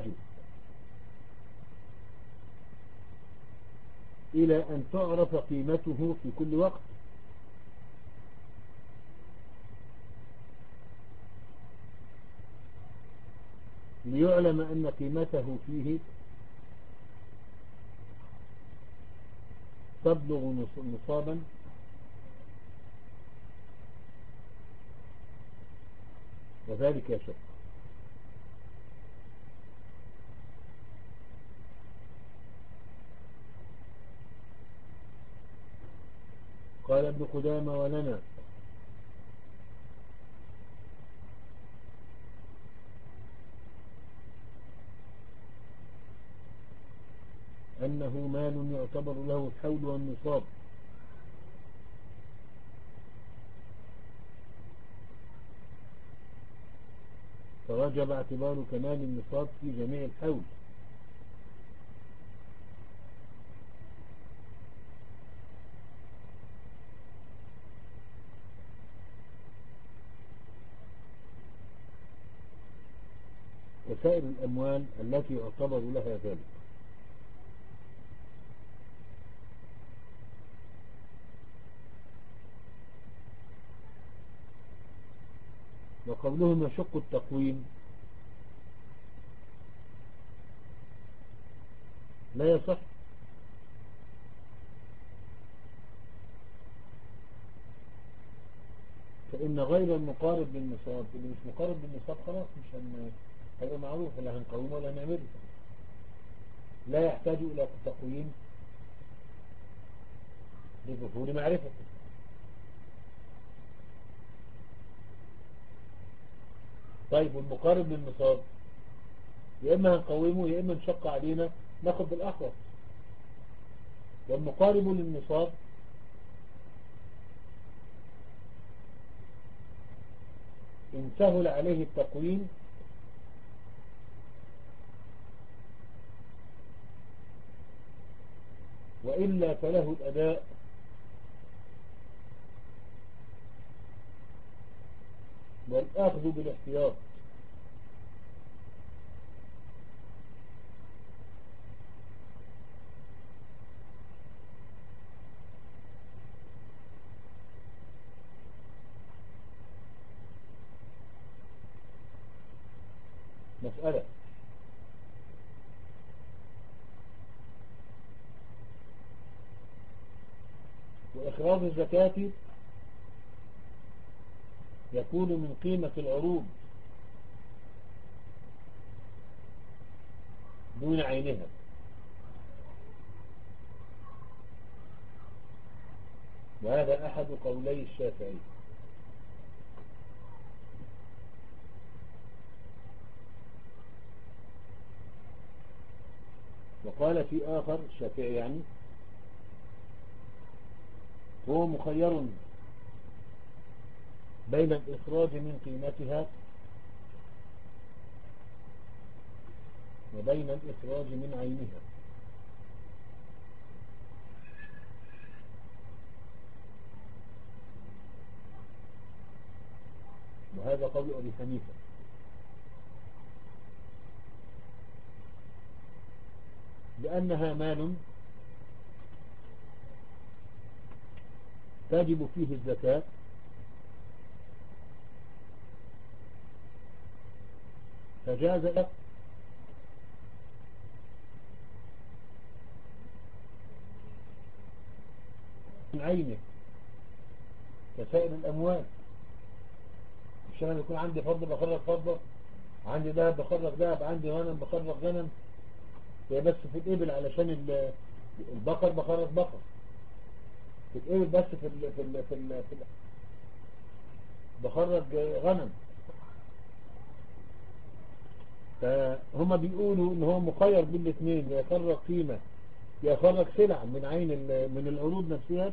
إلى أن تعرف قيمته في كل وقت ليعلم أن قيمته فيه تبلغ نصابا وذلك يشق. قال ابن قدامة ولنا أنه مال يعتبر له الحول والنصاب فوجب اعتبار كمال النصاب في جميع الحول. وسائر الأموال التي يعتبر لها ذلك. وقولهم يشق التقويم لا يصح، فإن غير المقارب للنصاب اللي مش مقارب للنصاب خلاص مش هن... هيبقى معروف لا هنقومه ولا هنعمله، لا يحتاج إلى تقويم لظهور معرفته. طيب والمقارب للنصاب يا إما هنقومه يا إما نشق علينا ناخد بالأحوط. والمقارب للنصاب إن سهل عليه التقويم وإلا فله الأداء والأخذ بالاحتياط. مسألة وإخراج الزكاة يكون من قيمة العروض دون عينها، وهذا أحد قولي الشافعي. وقال في آخر الشافعي يعني هو مخير بين الإخراج من قيمتها وبين الإخراج من عينها، وهذا قول أبي حنيفة. لأنها مال تجب فيه الزكاة، فجاز لك من عينه كسائر الأموال. مش أنا يكون عندي فضة بخرج فضة، عندي ذهب بخرج ذهب، عندي غنم بخرج غنم، هي بس في الإبل علشان البقر بخرج بقر، في الإبل بس في ال في ال في, ال في ال بخرج غنم. فهم بيقولوا ان هو مخير بين الاثنين، يخرج قيمة يخرج سلع من عين من العروض نفسها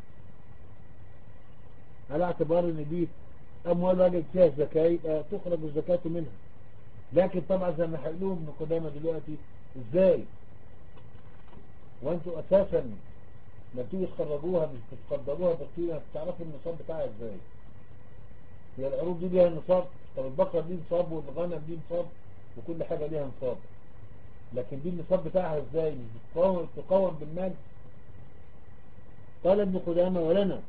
على اعتبار ان دي اموال واجب فيها الزكاة يبقى تخرج الزكاة منها. لكن طبعا زي ما هيقولوا ابن قدامى دلوقتي ازاي وانتوا اساسا ما بتيجوا تخرجوها مش بتقدروها بالقيمة، بتعرفوا النصاب بتاعها ازاي؟ هي العروض دي ليها نصاب، طب البقرة دي نصاب والغنم دي نصاب وكل حاجة ليها نصاب، لكن دي النصاب بتاعها ازاي؟ مش تقوم بالمال. قال ابن قدامى ولنا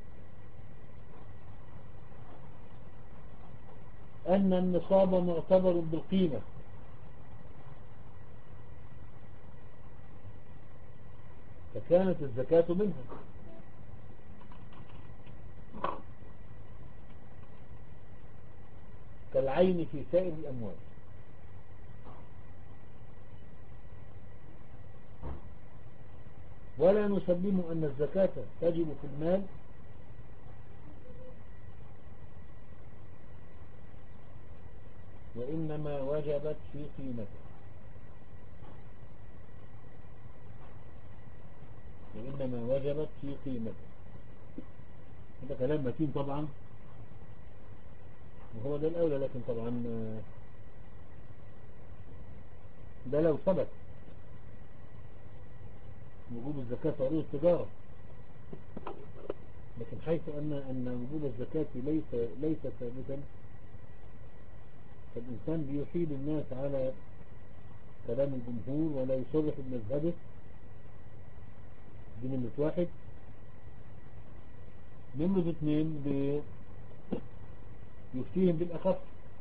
أن النصاب معتبر بالقيمة، فكانت الزكاة منها، كالعين في سائر الأموال. ولا نسلم أن الزكاة تجب في المال وإنما وجبت في قيمته، وإنما وجبت في قيمته. هذا كلام متين طبعا وهو ده الأولى، لكن طبعا ده لو ثبت وجوب الزكاة في عروض التجارة، لكن حيث أن أن وجوب الزكاة ليس ليس ثابتا، فالإنسان بيحيل الناس على كلام الجمهور ولا يصرح بمذهبه. دي نمرة واحد. نمرة اثنين يفتيهم بالأخف،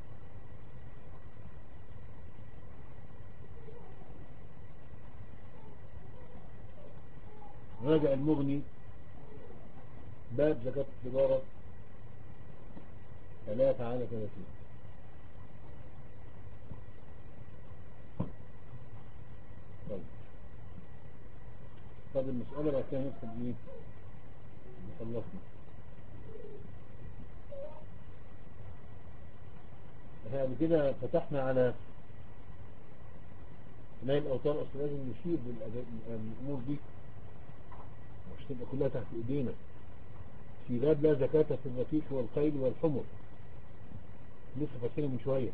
راجع المغني باب زكاة التجارة ثلاثة على ثلاثين. طيب طب المسألة بقى كان ندخل ايه خلصنا. احنا قبل كده فتحنا على نايل الأوتار، أصل لازم نشير بالأمور دي مش تبقى كلها تحت ايدينا. في باب لا زكاة في الرقيق والخيل والحمر، لسه فاكرين من شوية.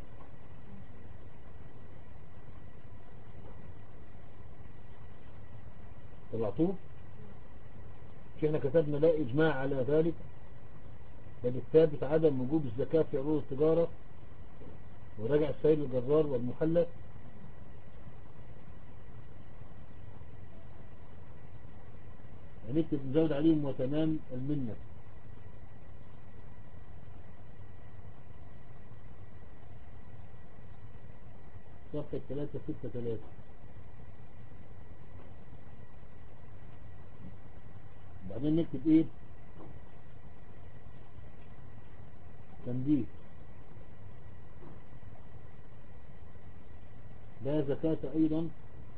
طلعتوه؟ مش احنا كتبنا لا اجماع على ذلك، بل الثابت عدم وجوب الزكاة في عروض التجارة، وراجع السيد الجرار والمحلى. هنكتب نزود عليهم وتمام المنة. صفحة ثلاثة ستة ثلاثة. بعدين نكتب ايه؟ تنبيه: لا زكاة ايضا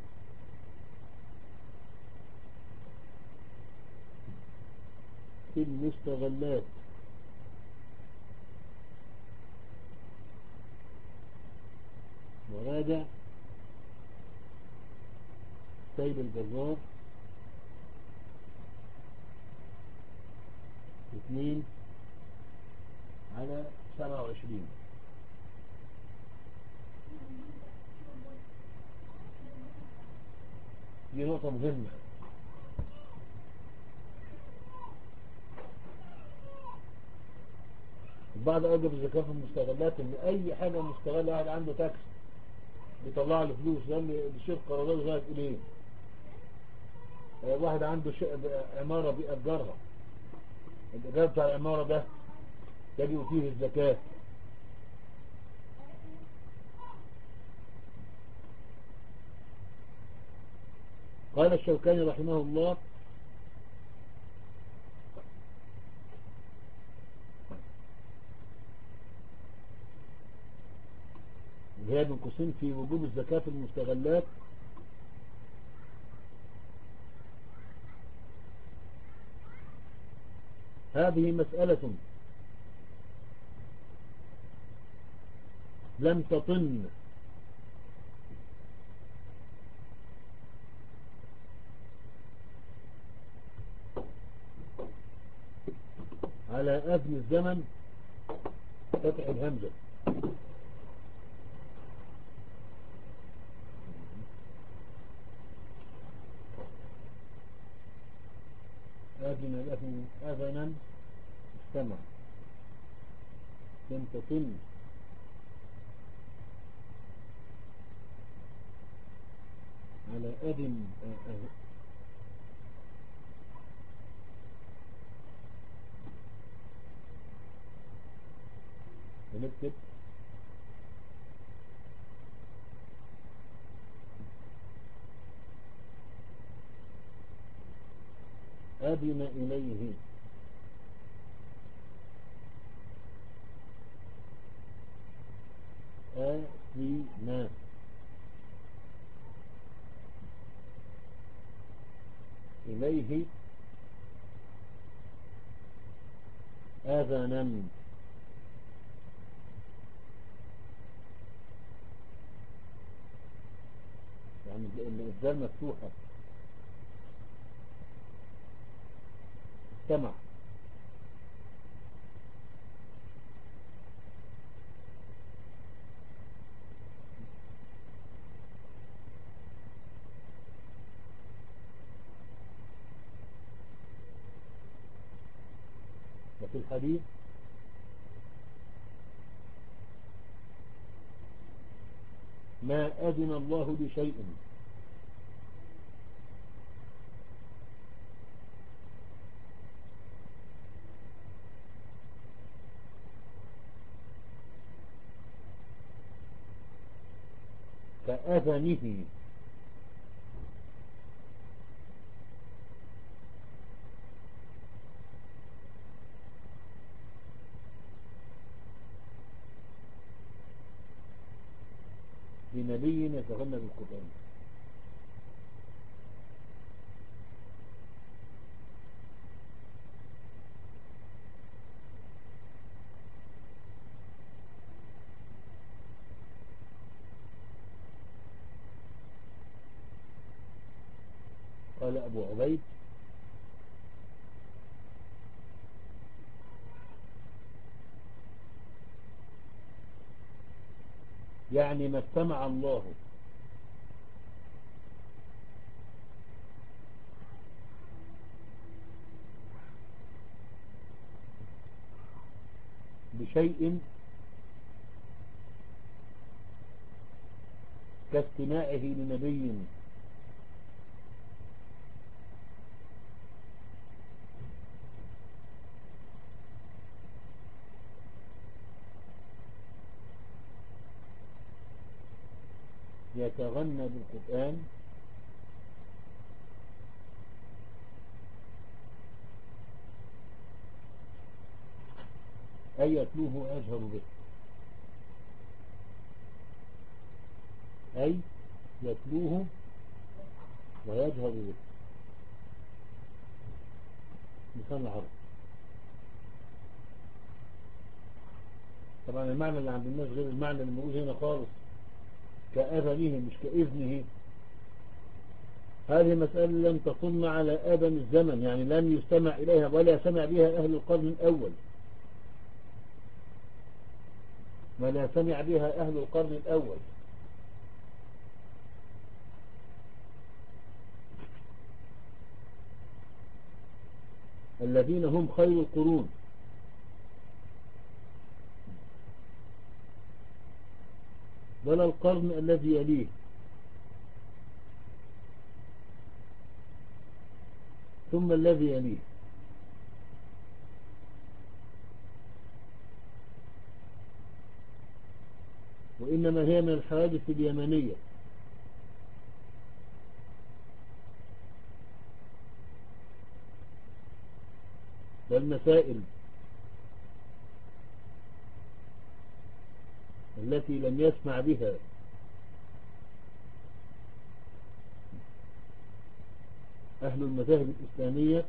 في المستغلات وراجع سيد الجزار اثنين على سبعة وعشرين. دي نقطة مهمة. بعد أوجب الزكاة في المستغلات إن أي حاجة مستغلة واحد عنده تاكس بيطلع له فلوس، لأن بيشوف قرارات غاية إليه. واحد عنده عمارة بيأجرها، الإيجار بتاع العمارة ده تجب فيه الزكاة. قال الشوكاني رحمه الله: هي من قسم في وجوب الزكاة في المستغلات. هذه مسألة لم تطن على أذن الزمن فتح الهمزة. أذن له أذنا استمع، لم تطن على أذن ونكتب أذن إليه أذن إليه أذنا. يعني الإبدال مفتوحة. سمع. وفي الحديث: ما أذن الله لشيء كأذنه لنبي يتغنى بالقرآن. قال أبو عبيد: يعني ما استمع الله بشيء كاستماعه لنبي يتغنى بالقرآن أي يتلوه ويجهر به، أي يتلوه ويجهر به لسان العرب. طبعا المعنى اللي عند الناس غير المعنى اللي موجود هنا خالص، كأذنه مش كإذنه. هذه مسألة لم تصن على آدم الزمن، يعني لم يستمع إليها ولا سمع بها أهل القرن الأول، ولا سمع بها أهل القرن الأول. الذين هم خير القرون، ولا القرن الذي يليه، ثم الذي يليه. وإنما هي من الحوادث اليمنية، والمسائل التي لم يسمع بها أهل المذاهب الإسلامية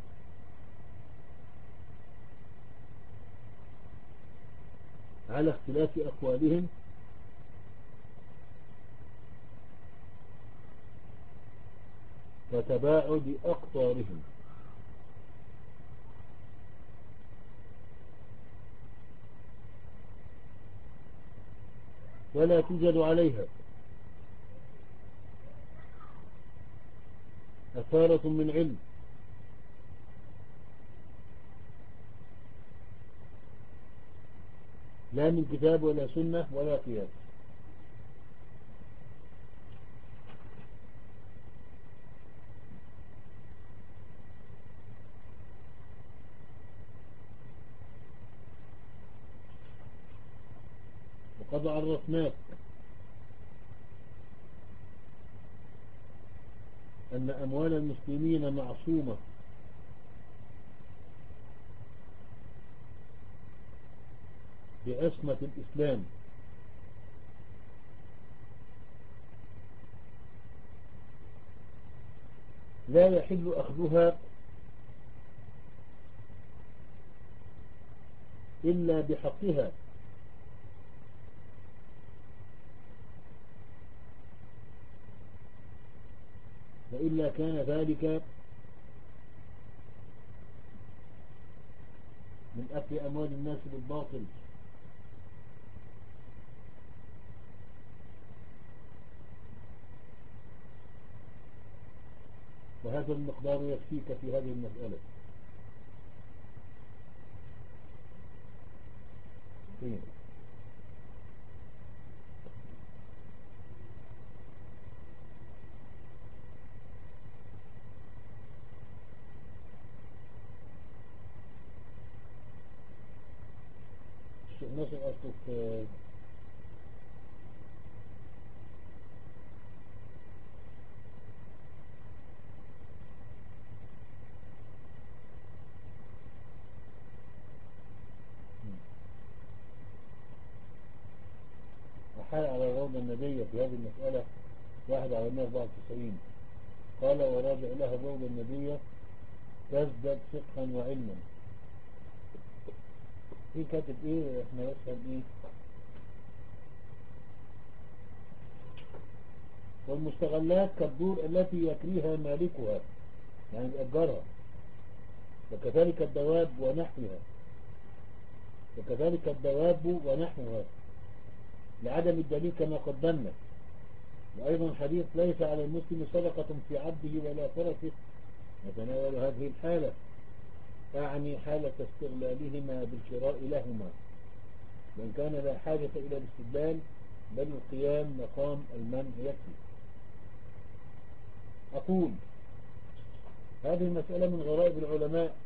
على اختلاف أقوالهم، وتباعد أقطارهم. ولا توجد عليها أثارة من علم، لا من كتاب ولا سنة ولا قياس. وقد عرفناك أن أموال المسلمين معصومة بعصمة الإسلام، لا يحل أخذها إلا بحقها، وإلا كان ذلك من أكل أموال الناس بالباطل. وهذا المقدار يكفيك في هذه المسألة. طيب. الناس أصلك أحال على الروضة النبية في هذه المسألة واحد على مئة وأربعة وتسعين، قال وراجع لها الروضة النبية تزدد فقها وعلما. ايه كاتب ايه؟ احنا يسهل ايه؟ والمستغلات كالدور التي يكريها مالكها، يعني بيأجرها، وكذلك الدواب ونحوها، وكذلك الدواب ونحوها. لعدم الدليل كما قدمنا. وأيضا حديث ليس على المسلم صدقة في عبده ولا فرسه يتناول هذه الحالة، أعني حالة استغلالهما بالشراء لهما، وإن كان لا حاجة إلى الاستدلال بل القيام مقام المنع يكفي. أقول هذه المسألة من غرائب العلماء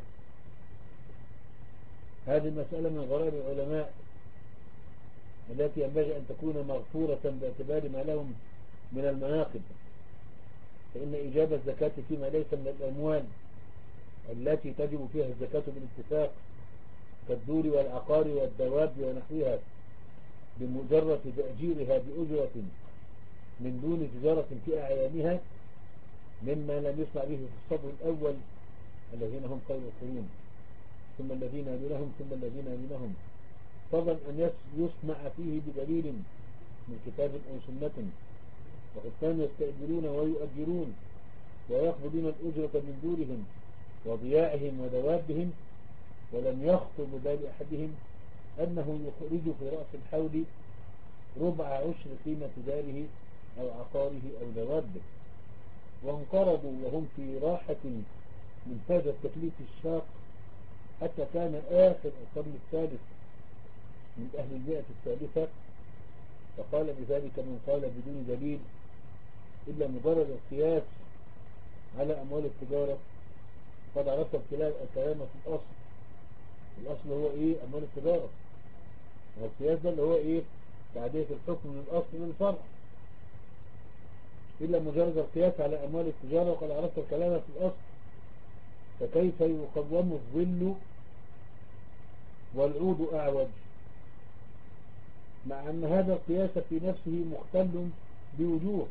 هذه المسألة من غرائب العلماء التي ينبغي أن تكون مغفورة باعتبار ما لهم من المناقب، فإن إجابة الزكاة فيما ليس من الأموال التي تجب فيها الزكاة بالاتفاق كالدور والعقار والدواب ونحوها بمجرد تأجيرها بأجرة من دون تجارة في أعيانها مما لم يسمع به في الصدر الأول الذين هم خير القرون ثم الذين يلونهم ثم الذين يلونهم، فضلا أن يسمع فيه بدليل من كتاب أو سنة. وقد كانوا يستأجرون ويؤجرون ويقبضون الأجرة من دورهم وضياعهم ودوابهم، ولم يخطر ببال أحدهم أنه يخرج في رأس الحول ربع عشر قيمة داره أو عقاره أو دوابه، وانقرضوا وهم في راحة من هذا التكليف الشاق حتى كان آخر القرن الثالث من أهل المئة الثالثة، فقال بذلك من قال بدون دليل إلا مجرد القياس على أموال التجارة قد عرفت الكلام في الأصل. الأصل هو إيه؟ أموال التجارة. والقياس ده اللي هو إيه؟ تعدية الحكم من الأصل للفرع. إلا مجرد القياس على أموال التجارة وقد عرفت الكلام في الأصل، فكيف يقوم الظل والعود أعوج، مع أن هذا القياس في نفسه مختل بوجوه،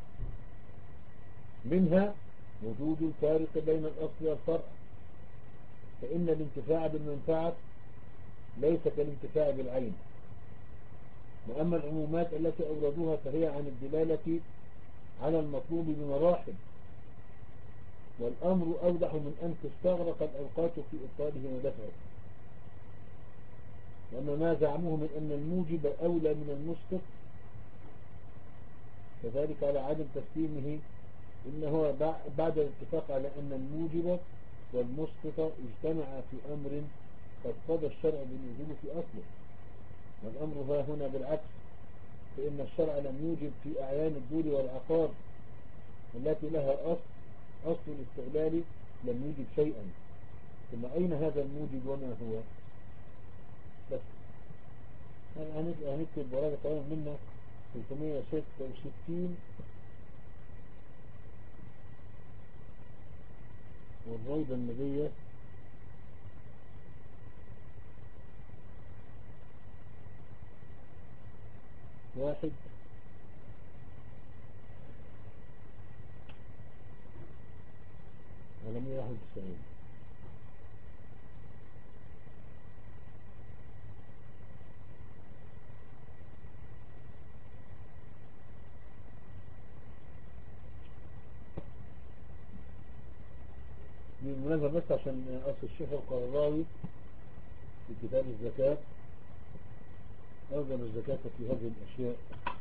منها وجود الفارق بين الأصل والفرع، فإن الانتفاع بالمنفعة ليس كالانتفاع بالعين. وأما العمومات التي أوردوها فهي عن الدلالة على المطلوب بمراحل، والأمر أوضح من أن تستغرق الأوقات في إبطاله ودفعه. وأما ما زعموه من أن الموجب أولى من المسقط كذلك على عدم تسليمه، إنه بعد الاتفاق على أن الموجب والمسقط اجتمعا في أمر قد قضى الشرع بالوجوب في أصله، والأمر ها هنا بالعكس، فإن الشرع لم يوجب في أعيان الدور والعقار التي لها أصل أصل الاستغلال لم يوجب شيئا، ثم أين هذا الموجب وما هو؟ بس هنكتب ورقة طبعا منا ثلاثمائة وستة وستين والروضة النبية واحد على مئة واحد وتسعين. بالمناسبة بس عشان أصل الشيخ القرضاوي في كتاب الزكاة أوجب الزكاة في هذه الأشياء.